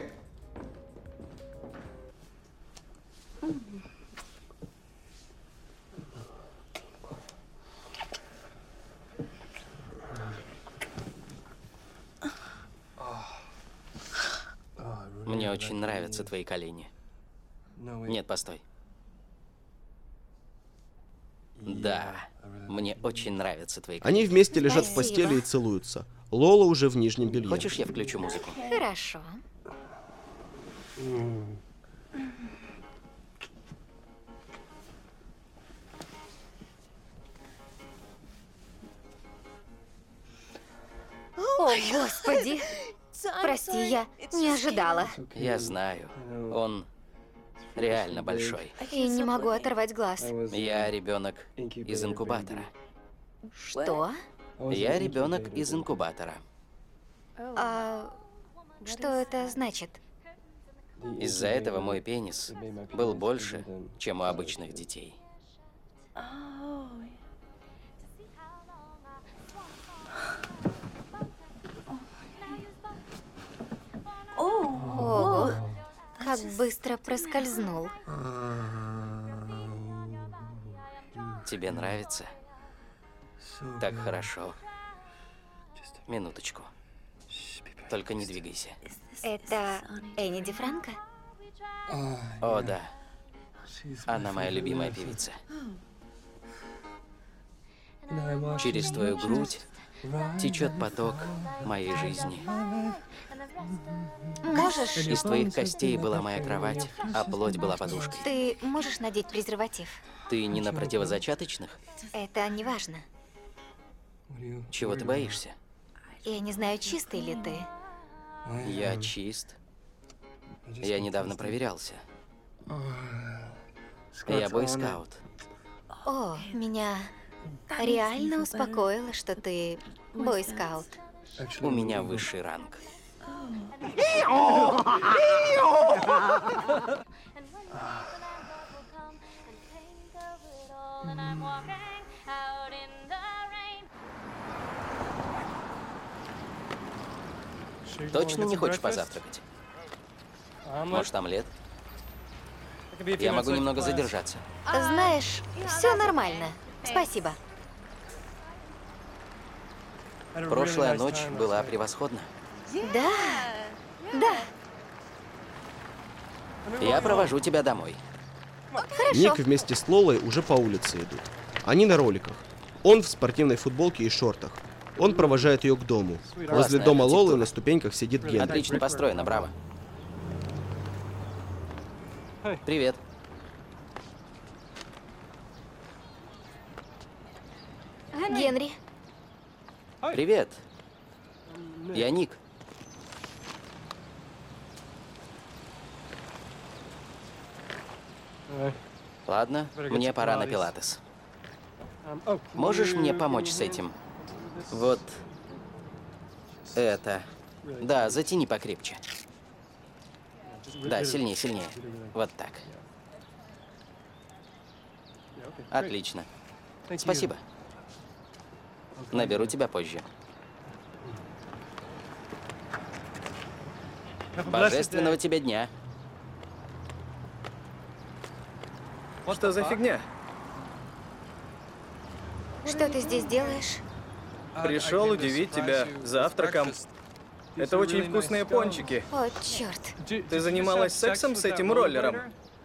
S2: Мне очень нравятся твои колени. Нет, постой. Да, мне очень нравятся твои колени.
S1: Они вместе лежат в
S3: Спасибо.
S1: постели и целуются. Лола уже в нижнем белье.
S2: Хочешь, я включу музыку?
S3: Хорошо. О, Господи! Прости, я не ожидала.
S2: Я знаю. Он реально большой.
S3: И не могу оторвать глаз.
S2: Я ребенок из инкубатора.
S3: Что?
S2: Я ребенок из инкубатора.
S3: А что это значит?
S2: Из-за этого мой пенис был больше, чем у обычных детей.
S3: Ого, как быстро проскользнул.
S2: Тебе нравится? Так хорошо. Минуточку. Только не двигайся.
S3: Это Энни Ди Франко?
S2: О, да. Она моя любимая певица. Через твою грудь течет поток моей жизни.
S3: Можешь?
S2: Из твоих костей была моя кровать, а плоть была подушкой.
S3: Ты можешь надеть презерватив?
S2: Ты не на противозачаточных?
S3: Это не важно.
S2: Чего ты боишься?
S3: Я не знаю, чистый ли ты.
S2: Я чист. Я недавно проверялся. Я бойскаут.
S3: О, меня реально успокоило, что ты бойскаут.
S2: У меня высший ранг. Точно не хочешь позавтракать? Может, омлет? Я могу немного задержаться.
S3: Знаешь, все нормально. Спасибо.
S2: Прошлая ночь была превосходна.
S3: Да, да.
S2: Я провожу тебя домой.
S1: Ник вместе с Лолой уже по улице идут. Они на роликах. Он в спортивной футболке и шортах. Он провожает ее к дому. Возле
S2: Классная
S1: дома Лолы
S2: архитектура.
S1: на ступеньках сидит Генри.
S2: Отлично построено, браво. Привет.
S3: Генри,
S2: Привет. Я Ник. Ладно, мне пора на пилатес. Можешь мне помочь с этим? Вот это. Да, затяни покрепче. Да, сильнее, сильнее. Вот так. Отлично. Спасибо. Наберу тебя позже. Божественного тебе дня.
S6: Что за фигня?
S3: что ты здесь делаешь?
S6: Пришел удивить тебя завтраком. Это очень вкусные пончики.
S3: О, черт.
S6: Ты занималась сексом с этим роллером?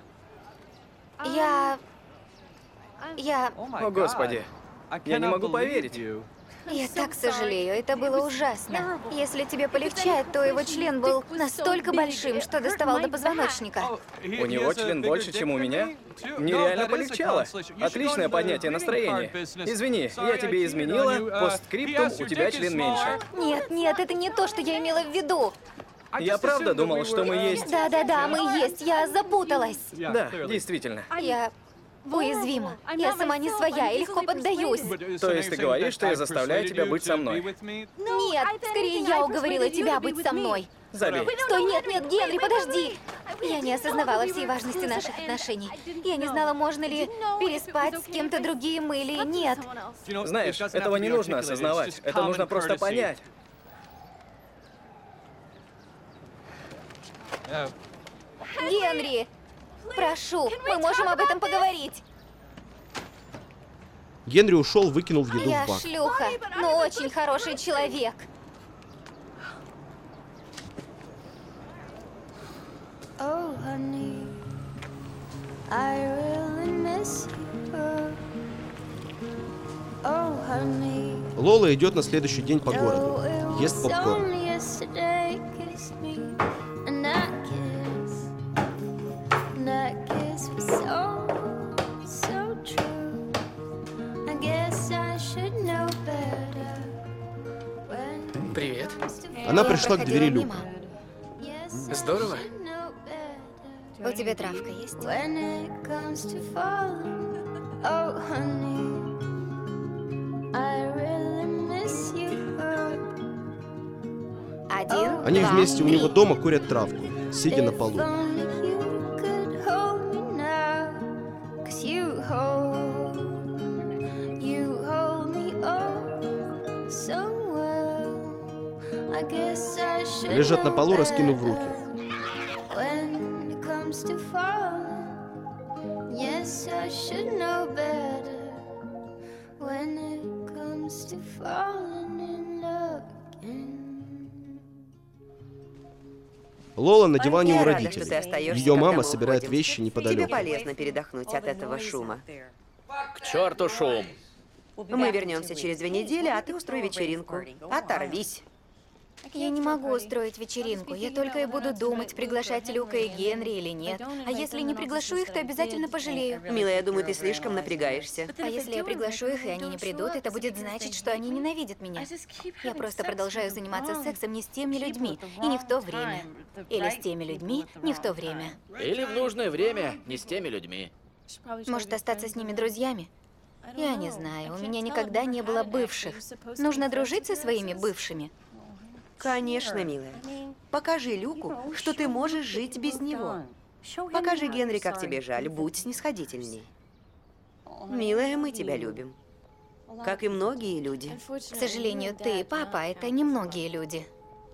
S3: Я... Я...
S6: О, Господи. Я не могу поверить.
S3: Я так сожалею, это было ужасно. Если тебе полегчает, то его член был настолько большим, что доставал до позвоночника.
S6: У него член больше, чем у меня? Мне реально полегчало. Отличное поднятие настроения. Извини, я тебе изменила, постскриптум, у тебя член меньше.
S3: Нет, нет, это не то, что я имела в виду.
S6: Я правда думал, что мы есть...
S3: Да-да-да, мы есть, я запуталась.
S6: Да, действительно.
S3: Я уязвима. Я сама не своя и легко поддаюсь.
S6: То есть ты говоришь, что я заставляю тебя быть со мной?
S3: Нет, скорее я уговорила тебя быть со мной.
S6: Забей.
S3: Стой, нет, нет, Генри, подожди! Я не осознавала всей важности наших отношений. Я не знала, можно ли переспать с кем-то другим или нет.
S6: Знаешь, этого не нужно осознавать. Это нужно просто понять.
S3: Генри! Прошу, мы можем об этом поговорить.
S1: Генри ушел, выкинул еду
S3: Я
S1: в бак.
S3: шлюха, но очень хороший человек.
S1: Лола идет на следующий день по городу. Ест попкорн.
S4: Привет.
S1: Она пришла к двери Люка.
S4: Здорово.
S3: У тебя травка есть? Один,
S1: Они
S3: два,
S1: вместе у
S3: три.
S1: него дома курят травку, сидя на полу. Лежат на полу, раскинув руки. Лола на диване
S8: Я
S1: у
S8: рада,
S1: родителей.
S8: что ты остаешься,
S1: Ее
S8: когда
S1: мама
S8: мы
S1: собирает
S8: уходим.
S1: вещи
S8: Тебе
S1: неподалеку.
S8: полезно передохнуть от этого шума.
S7: К черту шум.
S8: Мы вернемся через две недели, а ты устрой вечеринку. Оторвись.
S3: Я не могу устроить вечеринку. Я только и буду думать, приглашать Люка и Генри или нет. А если не приглашу их, то обязательно пожалею.
S8: Милая, я думаю, ты слишком напрягаешься.
S3: А если я приглашу их, и они не придут, это будет значить, что они ненавидят меня. Я просто продолжаю заниматься сексом не с теми людьми и не в то время. Или с теми людьми не в то время.
S7: Или в нужное время не с теми людьми.
S3: Может, остаться с ними друзьями? Я не знаю, у меня никогда не было бывших. Нужно дружить со своими бывшими.
S8: Конечно, милая. Покажи Люку, что ты можешь жить без него. Покажи Генри, как тебе жаль. Будь снисходительней. Милая, мы тебя любим. Как и многие люди.
S3: К сожалению, ты и папа — это немногие люди.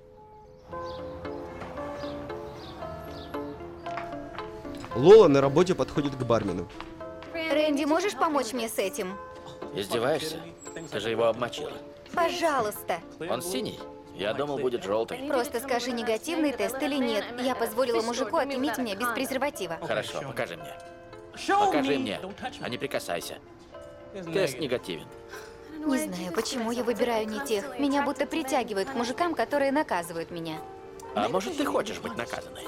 S1: Лола на работе подходит к бармену.
S3: Рэнди, можешь помочь мне с этим?
S7: Издеваешься? Ты же его обмочила.
S3: Пожалуйста.
S7: Он синий? Я думал, будет желтый.
S3: Просто скажи, негативный тест или нет. Я позволила мужику отыметь меня без презерватива.
S7: Хорошо, покажи мне. Покажи мне, а не прикасайся. Тест негативен.
S3: Не знаю, почему я выбираю не тех. Меня будто притягивают к мужикам, которые наказывают меня.
S7: А может, ты хочешь быть наказанной?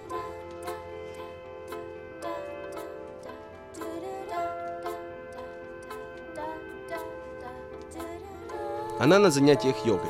S1: Она на занятиях йогой.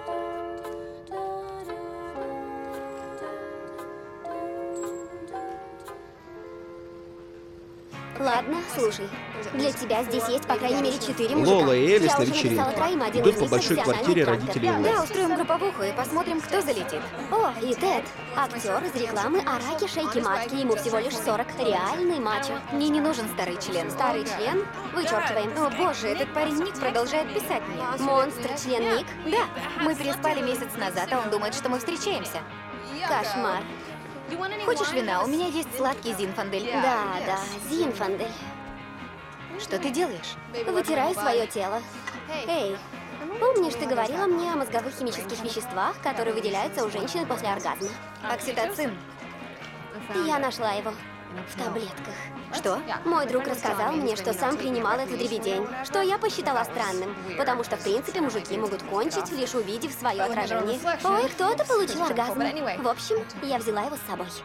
S5: Ладно, слушай. Для тебя здесь есть по крайней мере четыре мужика.
S1: Лола и Элис
S5: Я
S1: на
S5: уже написала
S1: вечеринку.
S5: троим, один
S1: Идут
S5: из
S1: по
S5: них
S1: большой
S5: профессиональный
S1: квартире
S5: трактор.
S1: родителей
S3: Да,
S1: Лолы.
S3: устроим групповуху и посмотрим, кто залетит.
S5: О, и Тед. Актер из рекламы Араки Шейки Матки. Ему всего лишь сорок. Реальный мачо.
S3: Мне не нужен старый член.
S5: Старый член? Вычеркиваем.
S3: О боже, этот парень Ник продолжает писать мне.
S5: Монстр член Ник?
S3: Да, мы переспали месяц назад, а он думает, что мы встречаемся.
S5: Кошмар.
S3: Хочешь вина? У меня есть сладкий Зинфандель.
S5: Да, да, Зинфандель.
S3: Что ты делаешь?
S5: Вытираю свое тело. Эй, помнишь, ты говорила мне о мозговых химических веществах, которые выделяются у женщины после оргазма?
S3: Окситоцин.
S5: Я нашла его в таблетках.
S3: Что?
S5: Мой друг рассказал мне, что сам принимал этот дребедень, что я посчитала странным, потому что, в принципе, мужики могут кончить, лишь увидев свое отражение. Ой, кто-то получил оргазм. В общем, я взяла его с собой.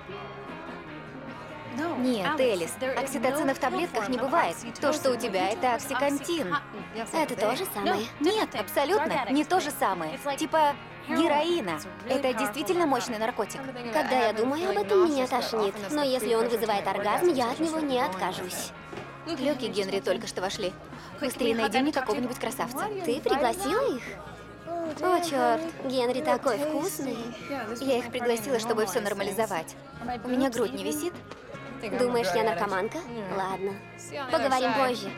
S3: Нет, Элис, окситоцина в таблетках не бывает. То, что у тебя, это оксикантин.
S5: Это то же самое.
S3: Нет, абсолютно не то же самое. Типа героина. Это действительно мощный наркотик.
S5: Когда я думаю об этом, меня тошнит. Но если он вызывает оргазм, я от него не откажусь.
S3: Люк и Генри только что вошли. Быстрее найди мне какого-нибудь красавца.
S5: Ты пригласила их? О, черт, Генри такой вкусный.
S3: Я их пригласила, чтобы все нормализовать. У меня грудь не висит?
S5: Думаешь, я наркоманка? Ладно. Поговорим позже.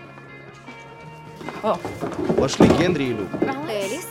S1: Вошли Генри и Люк.
S3: Элис?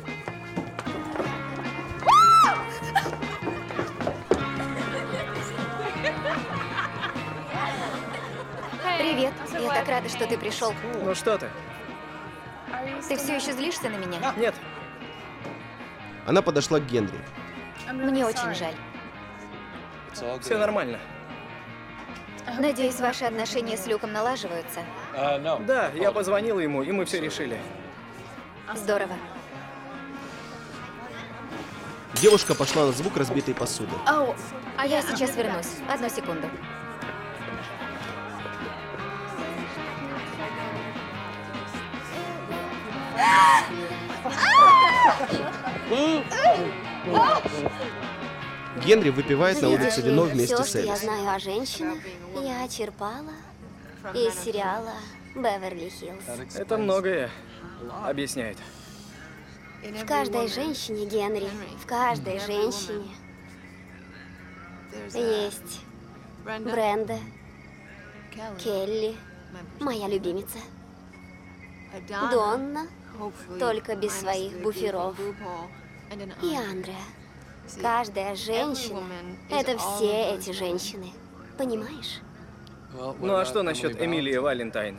S3: Привет. Я так рада, что ты пришел.
S6: Ну что ты?
S3: Ты все еще злишься на меня?
S6: Нет.
S1: Она подошла к Генри.
S3: Мне очень жаль.
S6: Все нормально.
S3: Надеюсь, ваши отношения с Люком налаживаются.
S6: Да, я позвонил ему, и мы все решили.
S3: Здорово.
S1: Девушка пошла на звук разбитой посуды.
S3: Ау, а я сейчас вернусь. Одну секунду.
S1: Генри выпивает на улице вино вместе
S5: Все,
S1: с
S5: что я
S1: Элис.
S5: знаю о женщинах, я черпала из сериала «Беверли-Хиллз».
S6: Это многое объясняет.
S5: В каждой женщине, Генри, в каждой женщине есть Бренда, Келли, моя любимица, Донна, только без своих буферов, и Андреа. Каждая женщина — это все эти женщины. Понимаешь?
S6: Ну а что насчет Эмилии Валентайн?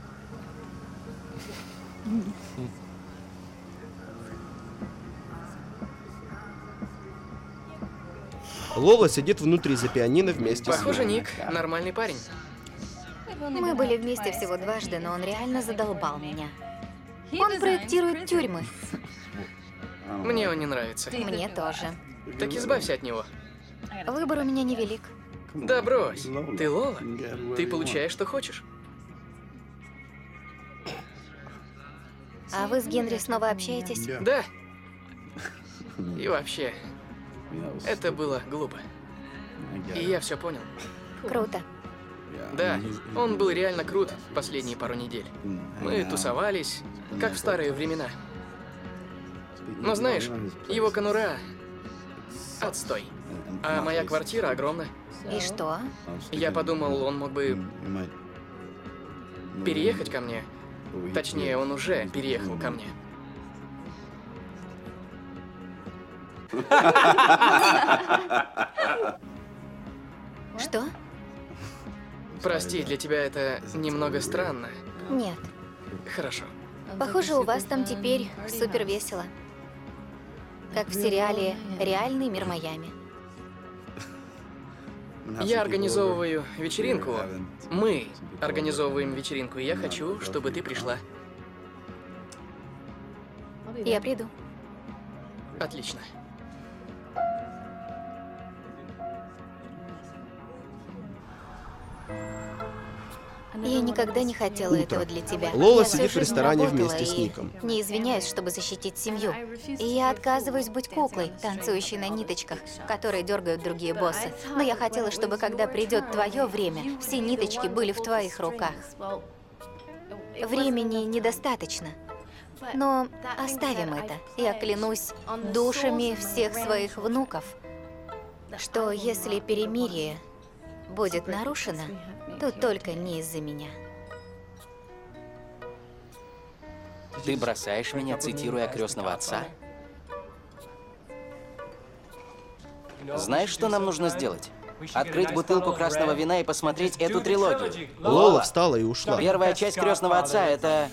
S1: Лола сидит внутри за пианино вместе с
S4: Похоже,
S1: ней.
S4: Ник нормальный парень.
S3: Мы были вместе всего дважды, но он реально задолбал меня. Он проектирует тюрьмы.
S4: Мне он не нравится.
S3: Мне тоже.
S4: Так избавься от него.
S3: Выбор у меня невелик.
S4: Да брось. Ты Лола. Ты получаешь, что хочешь.
S3: А вы с Генри снова общаетесь?
S4: Да. И вообще, это было глупо. И я все понял.
S3: Круто.
S4: Да, он был реально крут последние пару недель. Мы тусовались, как в старые времена. Но знаешь, его конура — отстой. А моя квартира огромна.
S3: И что?
S4: Я подумал, он мог бы переехать ко мне. Точнее, он уже переехал ко мне.
S3: Что?
S4: Прости, для тебя это немного странно.
S3: Нет.
S4: Хорошо.
S3: Похоже, у вас там теперь супер весело. Как в сериале «Реальный мир Майами».
S4: Я организовываю вечеринку. Мы организовываем вечеринку, и я хочу, чтобы ты пришла.
S3: Я приду.
S4: Отлично.
S3: Я никогда не хотела
S1: Утро.
S3: этого для тебя.
S1: Лола
S3: Я всю
S1: сидит в
S3: жизнь
S1: ресторане
S3: работала
S1: вместе с
S3: и
S1: Ником.
S3: Не извиняюсь, чтобы защитить семью. И я отказываюсь быть куклой, танцующей на ниточках, которые дергают другие боссы. Но я хотела, чтобы когда придет твое время, все ниточки были в твоих руках. Времени недостаточно. Но оставим это. Я клянусь душами всех своих внуков, что если перемирие будет нарушено, то только не из-за меня.
S2: Ты бросаешь меня, цитируя крестного отца? Знаешь, что нам нужно сделать? Открыть бутылку красного вина и посмотреть эту трилогию.
S1: Лола встала и ушла.
S2: Первая часть крестного отца — это...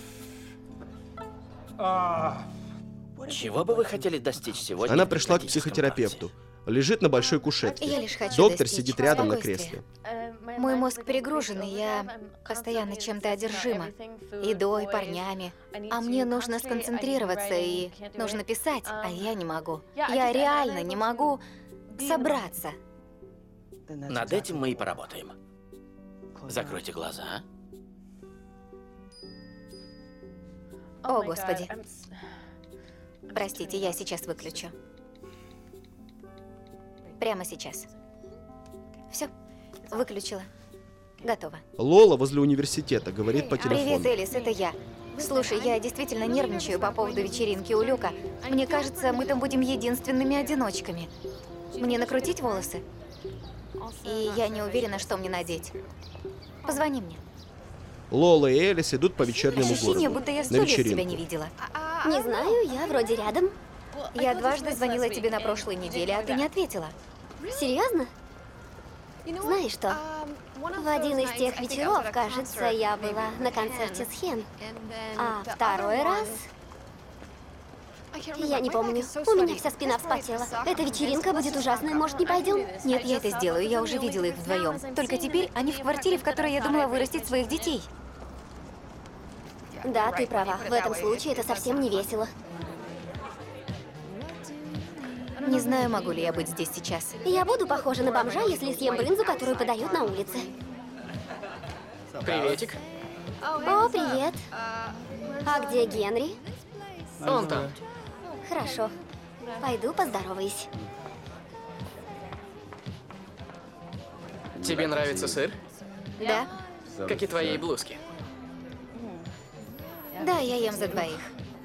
S2: Чего бы вы хотели достичь сегодня?
S1: Она
S2: в
S1: пришла к
S2: дипломатическом
S1: психотерапевту. Лежит на большой кушетке.
S3: Я лишь хочу
S1: Доктор
S3: достичь
S1: сидит рядом на
S3: спокойствия.
S1: кресле.
S3: Мой мозг перегружен, и я постоянно чем-то одержима. Едой, парнями. А мне нужно сконцентрироваться, и нужно писать, а я не могу. Я реально не могу собраться.
S7: Над этим мы и поработаем. Закройте глаза.
S3: О, Господи. Простите, я сейчас выключу. Прямо сейчас. Все, выключила. Готово.
S1: Лола возле университета говорит по
S3: Привет,
S1: телефону.
S3: Элис, это я. Слушай, я действительно нервничаю по поводу вечеринки у Люка. Мне кажется, мы там будем единственными одиночками. Мне накрутить волосы? И я не уверена, что мне надеть. Позвони мне.
S1: Лола и Элис идут по вечернему
S3: Ощущение,
S1: городу.
S3: будто я
S1: На
S3: сто лет тебя
S1: вечеринку.
S3: не видела.
S5: Не знаю, я вроде рядом.
S3: Я дважды звонила тебе на прошлой неделе, а ты не ответила.
S5: Серьезно? Знаешь что? В один из тех вечеров, кажется, я была на концерте с Хен. А второй раз Я не помню. У меня вся спина вспотела. Эта вечеринка будет ужасной, может, не пойдем?
S3: Нет, я это сделаю, я уже видела их вдвоем. Только теперь они в квартире, в которой я думала вырастить своих детей.
S5: Да, ты права. В этом случае это совсем не весело.
S3: Не знаю, могу ли я быть здесь сейчас.
S5: Я буду похожа на бомжа, если съем брынзу, которую подают на улице.
S4: Приветик.
S5: О, привет. А где Генри?
S4: Он там.
S5: Хорошо. Пойду поздороваюсь.
S4: Тебе нравится сыр?
S3: Да?
S4: Как и твоей блузки.
S3: Да, я ем за двоих.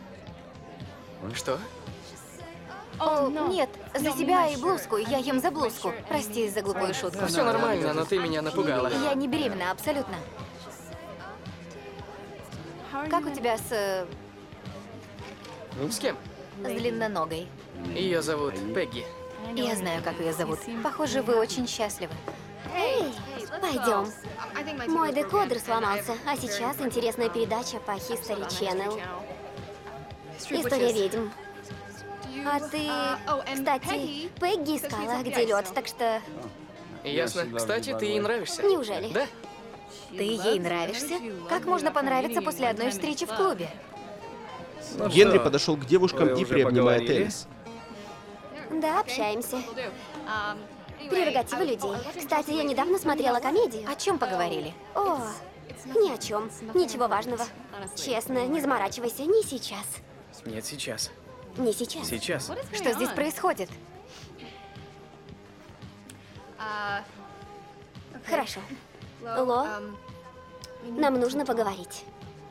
S4: Что?
S3: О, нет, за себя и блузку. Я ем за блузку. Прости за глупую шутку.
S4: Все нормально, но ты меня напугала.
S3: Я не беременна, абсолютно. Как у тебя с... э,
S4: С кем?
S3: с длинноногой?
S4: Ее зовут Пегги.
S3: Я знаю, как ее зовут. Похоже, вы очень счастливы.
S5: Эй, пойдем. Мой декодер сломался, а сейчас интересная передача по History Channel. История ведьм. А ты, кстати, Пегги искала, где лед, так что...
S4: Ясно. Кстати, ты ей нравишься.
S5: Неужели?
S4: Да?
S3: Ты ей нравишься? Как можно понравиться после одной встречи в клубе?
S6: Ну
S1: Генри
S6: что,
S1: подошел к девушкам
S6: вы
S1: и
S6: уже
S1: приобнимает
S6: поговорили?
S1: Элис.
S5: Да, общаемся. Прерогатива людей. Кстати, я недавно смотрела комедию.
S3: О чем поговорили?
S5: О, ни о чем. Ничего важного. Честно, не заморачивайся. Не сейчас.
S6: Нет, сейчас.
S5: Не сейчас.
S6: Сейчас.
S3: Что здесь происходит?
S5: Хорошо. Ло, нам нужно поговорить.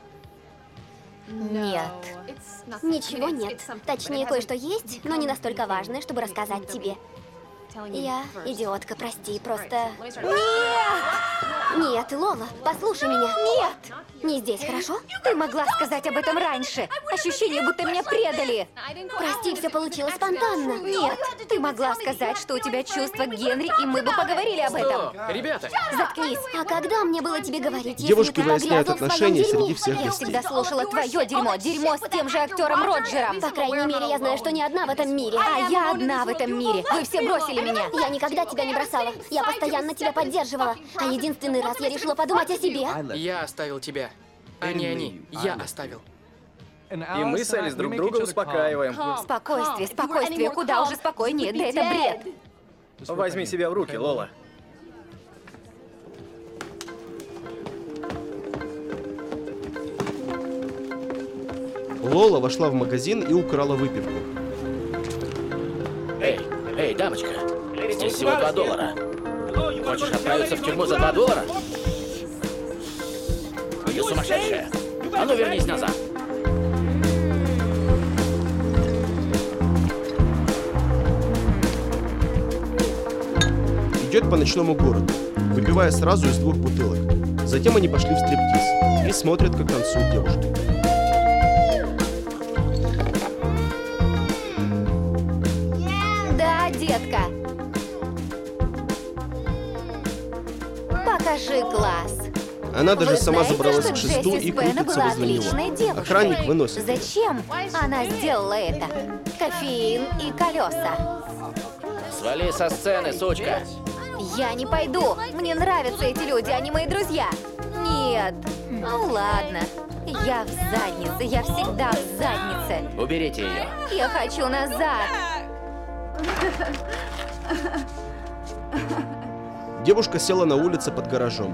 S3: Нет.
S5: Ничего нет. Точнее, кое-что есть, но не настолько важное, чтобы рассказать тебе. Я идиотка, прости, просто... Нет! Нет, Лола, послушай меня.
S3: Нет!
S5: Не здесь, хорошо?
S3: Ты могла сказать об этом раньше. Ощущение, будто меня предали.
S5: Прости, все получилось спонтанно.
S3: Нет, ты могла сказать, что у тебя чувства к Генри, и мы бы поговорили об этом.
S4: О, ребята!
S5: Заткнись. А когда мне было тебе говорить, если
S1: Девушки
S5: ты
S1: выясняют
S5: погрязла в
S1: отношения
S5: своем дерьме?
S1: среди всех
S3: Я
S1: гостей.
S3: всегда слушала твое дерьмо. Дерьмо с тем же актером Роджером.
S5: По крайней мере, я знаю, что не одна в этом мире.
S3: А я одна в этом мире. Вы все бросили меня.
S5: Я никогда тебя не бросала. Я постоянно тебя поддерживала. А единственный раз я решила подумать о себе.
S4: Я оставил тебя. А не они. Я оставил.
S6: И мы с Элис друг друга успокаиваем.
S3: Спокойствие, спокойствие. Куда уже спокойнее. Да это бред.
S6: Возьми себя в руки, Лола.
S1: Лола вошла в магазин и украла выпивку.
S7: Эй, эй, дамочка, здесь всего два доллара. Хочешь отправиться в тюрьму за два доллара? Ты сумасшедшая. А ну вернись назад.
S1: Идет по ночному городу, выпивая сразу из двух бутылок. Затем они пошли в стриптиз и смотрят, как танцуют девушки.
S3: Да, детка. Покажи класс.
S1: Она даже
S3: Вы
S1: сама
S3: знаете,
S1: забралась
S3: что
S1: к шесту
S3: Джесси
S1: и
S3: Спэна
S1: крутится
S3: была
S1: возле
S3: отличной
S1: него.
S3: девушкой?
S1: Охранник выносит.
S3: Зачем она сделала это? Кофеин и колеса.
S7: Свали со сцены, сучка.
S3: Я не пойду. Мне нравятся эти люди, они мои друзья. Нет. Ну ладно. Я в заднице, я всегда в заднице.
S7: Уберите ее.
S3: Я хочу назад.
S1: Девушка села на улице под гаражом.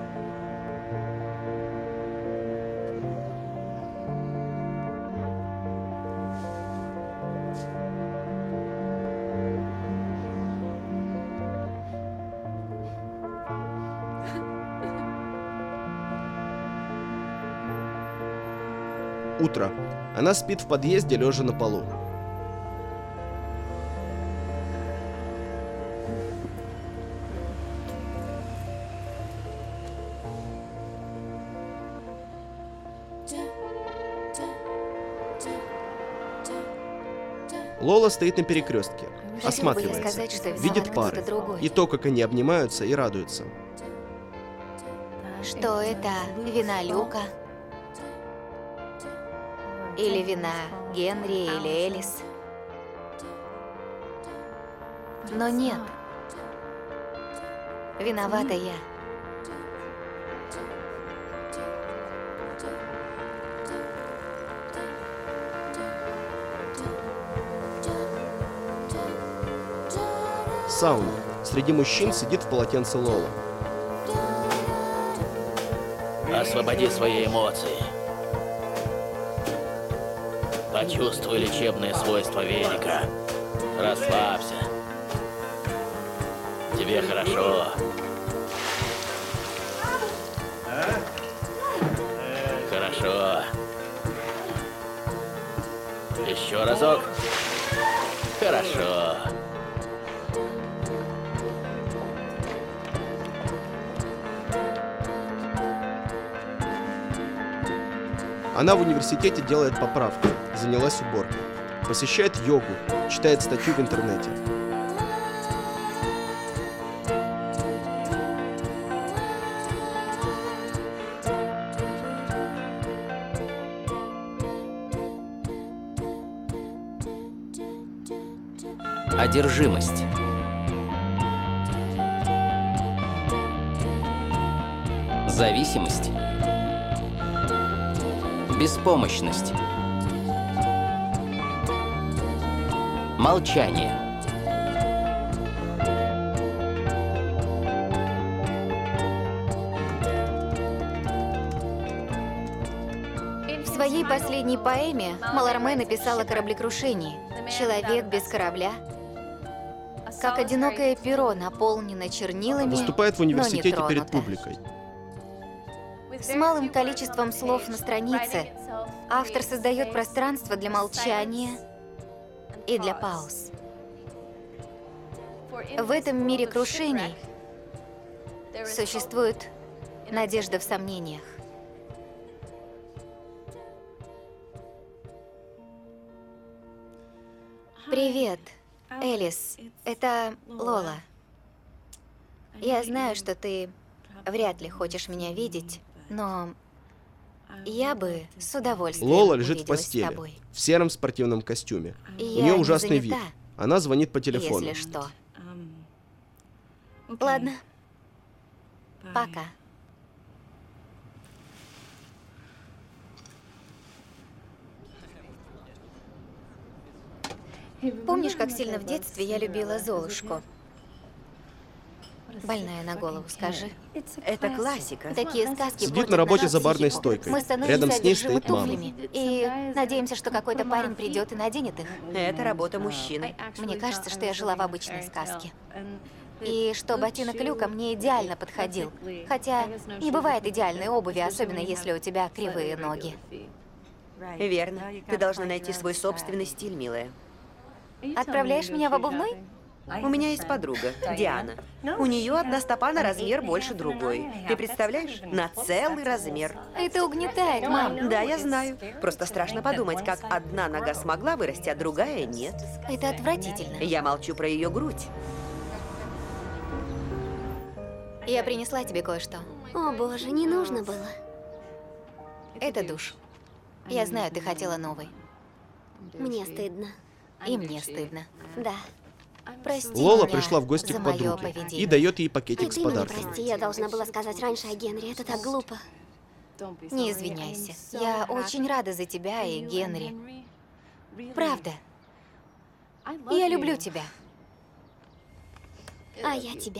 S1: Утро. Она спит в подъезде, лежа на полу. Лола стоит на перекрестке, осматривается,
S3: сказать, что взяла
S1: видит
S3: кто-то
S1: пары,
S3: другой.
S1: и то, как они обнимаются и радуются.
S3: Что это? Вина Люка? Или вина Генри или Элис. Но нет. Виновата я.
S1: Сауна. Среди мужчин сидит в полотенце Лола.
S7: Освободи свои эмоции. Почувствуй лечебные свойства веника. Расслабься. Тебе хорошо. Хорошо. Еще разок. Хорошо.
S1: Она в университете делает поправки, занялась уборкой. Посещает йогу, читает статью в интернете.
S2: Одержимость. Зависимость. Беспомощность. Молчание.
S3: В своей последней поэме Маларме написала о кораблекрушении. Человек без корабля, как одинокое перо, наполнено чернилами,
S1: Выступает в
S3: но не
S1: университете перед
S3: тронуто.
S1: публикой.
S3: С малым количеством слов на странице автор создает пространство для молчания и для пауз. В этом мире крушений существует надежда в сомнениях. Привет, Элис. Это Лола. Я знаю, что ты вряд ли хочешь меня видеть, но я бы с удовольствием
S1: Лола лежит в
S3: увиделась с
S1: постели,
S3: тобой.
S1: в сером спортивном костюме. У
S3: Я
S1: нее
S3: не
S1: ужасный вид.
S3: занята,
S1: Она звонит по телефону.
S3: если что. Ладно. Пока. Помнишь, как сильно в детстве я любила Золушку? Больная на голову, скажи.
S8: Это классика.
S3: Такие сказки
S1: Сидит
S3: портят
S1: на работе
S3: нашу
S1: за барной
S3: психику.
S1: стойкой.
S3: Мы становимся
S1: Рядом с ней
S3: одержимы
S1: стоит мама.
S3: туфлями. И надеемся, что какой-то парень придет и наденет их.
S8: Это работа мужчины.
S3: Мне кажется, что я жила в обычной сказке. И что ботинок Люка мне идеально подходил. Хотя не бывает идеальной обуви, особенно если у тебя кривые ноги.
S8: Верно. Ты должна найти свой собственный стиль, милая.
S3: Отправляешь меня в обувной?
S8: У меня есть подруга, Диана. У нее одна стопа на размер больше другой. Ты представляешь? На целый размер.
S3: Это угнетает, мам.
S8: Да, я знаю. Просто страшно подумать, как одна нога смогла вырасти, а другая нет.
S3: Это отвратительно.
S8: Я молчу про ее грудь.
S3: Я принесла тебе кое-что.
S5: О боже, не нужно было.
S3: Это душ. Я знаю, ты хотела новый.
S5: Мне стыдно.
S3: И мне стыдно.
S5: Да.
S3: Прости
S1: Лола
S3: меня
S1: пришла в гости
S3: за
S1: к
S3: моё
S1: подруге
S3: поведение.
S1: и дает ей пакетик
S5: И
S1: с
S5: ты меня
S1: подарком.
S5: прости, я должна была сказать раньше о Генри. Это так глупо.
S3: Не извиняйся. Я очень рада за тебя и Генри. Правда. Я люблю тебя.
S5: А я тебя.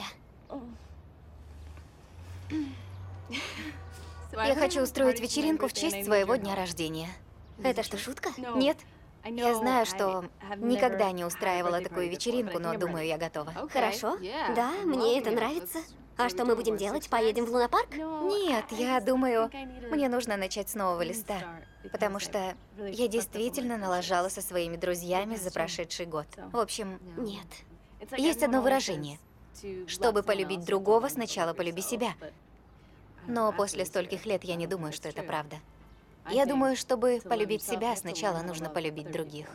S3: Я хочу устроить вечеринку в честь своего дня рождения.
S5: Это что, шутка?
S3: Нет? Я знаю, что никогда не устраивала такую вечеринку, но думаю, я готова.
S5: Хорошо. Да, мне это нравится. А что мы будудем делать? Поедем в лунопарк?
S3: Нет, я думаю, мне нужно начать с нового листа, потому что я действительно налажала со своими друзьями за прошедший год. В общем,
S5: Нет.
S3: есть одно выражение. Чтобы полюбить другого, сначала полюби себя. Но после стольких лет я не думаю, что это правда. Я думаю, чтобы полюбить себя, сначала нужно полюбить других.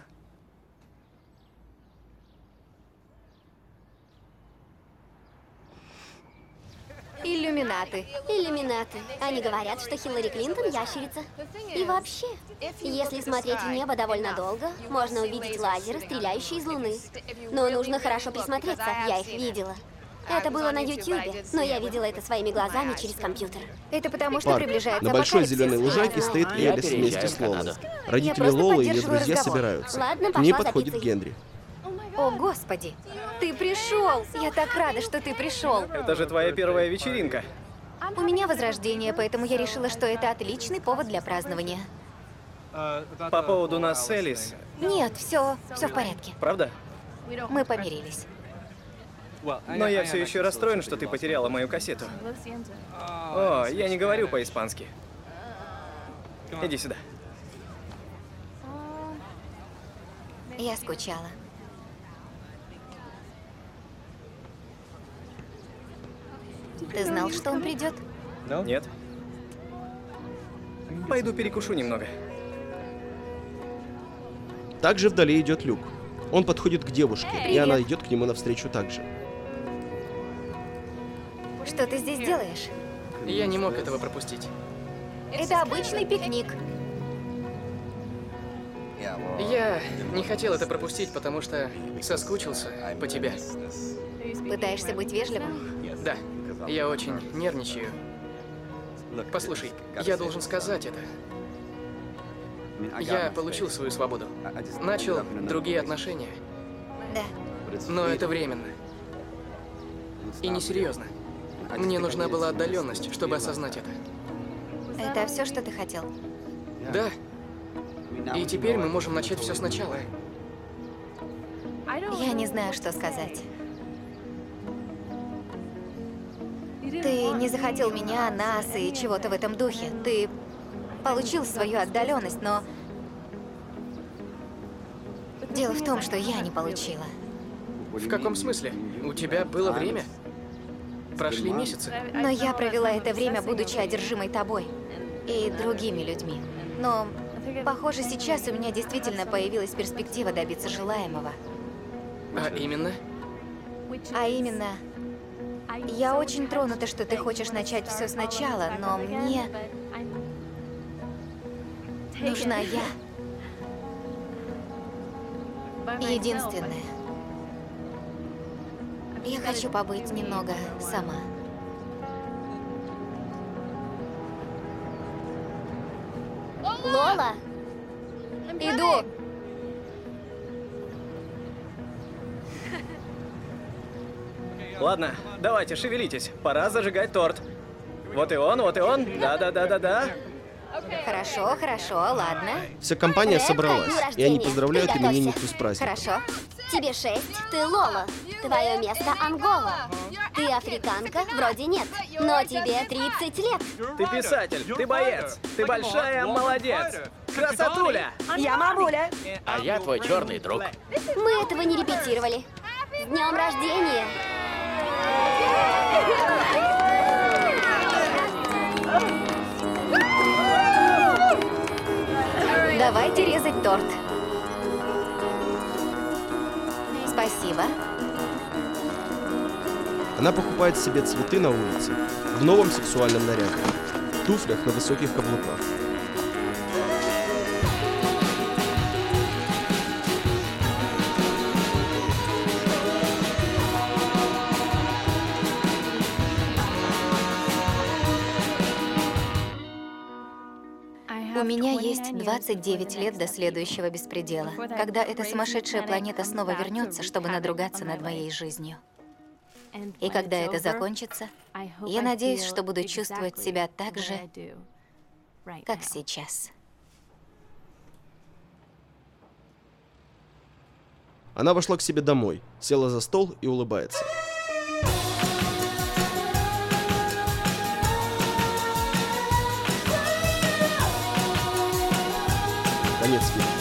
S3: Иллюминат. иллюминаты.
S5: Иллюминаты. Они говорят, что Хиллари Клинтон ящерица. И вообще, если смотреть в небо довольно долго, можно увидеть лазеры, стреляющие из Луны. Но нужно хорошо присмотреться, я их видела. Это было на Ютьюбе, но я видела это своими глазами через компьютер.
S3: Это потому, что
S1: Парк.
S3: приближается
S1: На большой
S3: апокалипсис.
S1: зеленой лужайке
S5: Я
S1: стоит
S5: знаю.
S1: Элис
S7: Я
S1: вместе
S7: переезжаю
S1: с
S7: в Канаду.
S1: Лолой.
S3: Я
S1: Родители
S3: просто
S1: Лолы и ее
S3: поддерживаю
S1: друзья
S3: разговор.
S1: собираются.
S5: Ладно,
S1: К ней
S5: пошла за
S1: подходит
S5: пиццей.
S1: Генри.
S3: О, Господи! Ты пришел! Я так рада, что ты пришел.
S6: Это же твоя первая вечеринка.
S3: У меня возрождение, поэтому я решила, что это отличный повод для празднования.
S6: По поводу нас с Элис,
S3: Нет, все, все в порядке.
S6: правда?
S3: Мы помирились.
S6: Но я все еще расстроен, что ты потеряла мою кассету. О, я не говорю по-испански. Иди сюда.
S3: Я скучала. Ты знал, что он придет?
S6: Нет? Пойду перекушу немного.
S1: Также вдали идет Люк. Он подходит к девушке, и
S3: Привет.
S1: она идет к нему навстречу также.
S3: Что ты здесь делаешь?
S4: Я не мог этого пропустить.
S3: Это обычный пикник.
S4: Я не хотел это пропустить, потому что соскучился по тебе.
S3: Пытаешься быть вежливым?
S4: Да, я очень нервничаю. Послушай, я должен сказать это. Я получил свою свободу. Начал другие отношения,
S3: Да.
S4: но это временно. И несерьезно. Мне нужна была отдаленность, чтобы осознать это.
S3: Это все, что ты хотел?
S4: Да. И теперь мы можем начать все сначала.
S3: Я не знаю, что сказать. Ты не захотел меня, нас и чего-то в этом духе. Ты получил свою отдаленность, но... Дело в том, что я не получила.
S4: В каком смысле? У тебя было время? Прошли месяцы.
S3: Но я провела это время, будучи одержимой тобой и другими людьми. Но, похоже, сейчас у меня действительно появилась перспектива добиться желаемого.
S4: А именно?
S3: А именно, я очень тронута, что ты хочешь начать все сначала, но мне нужна я. Единственное. Я хочу побыть немного сама.
S5: Лола!
S3: Иду.
S6: Ладно, давайте, шевелитесь. Пора зажигать торт. Вот и он, вот и он. Да-да-да-да-да.
S3: Хорошо, хорошо, ладно.
S1: Вся компания
S5: Рэп,
S1: собралась,
S5: дню
S1: и
S5: рождения.
S1: они поздравляют
S5: Приготовься.
S1: именинницу с праздником.
S3: Хорошо.
S5: Тебе шесть, ты Лола. Твое место Ангола. Ты африканка? Вроде нет. Но тебе тридцать лет.
S6: Ты писатель, ты боец, ты большая молодец. Красотуля!
S8: Я мамуля.
S7: А я твой черный друг.
S5: Мы этого не репетировали. С днем рождения!
S3: Давайте резать торт. Спасибо.
S1: Она покупает себе цветы на улице, в новом сексуальном наряде, туфлях на высоких каблуках.
S3: У меня есть двадцать девять лет до следующего беспредела, когда эта сумасшедшая планета снова вернется, чтобы надругаться над моей жизнью. И когда это закончится, я надеюсь, что буду чувствовать себя так же, как сейчас.
S1: Она вошла к себе домой, села за стол и улыбается. Конец фильма.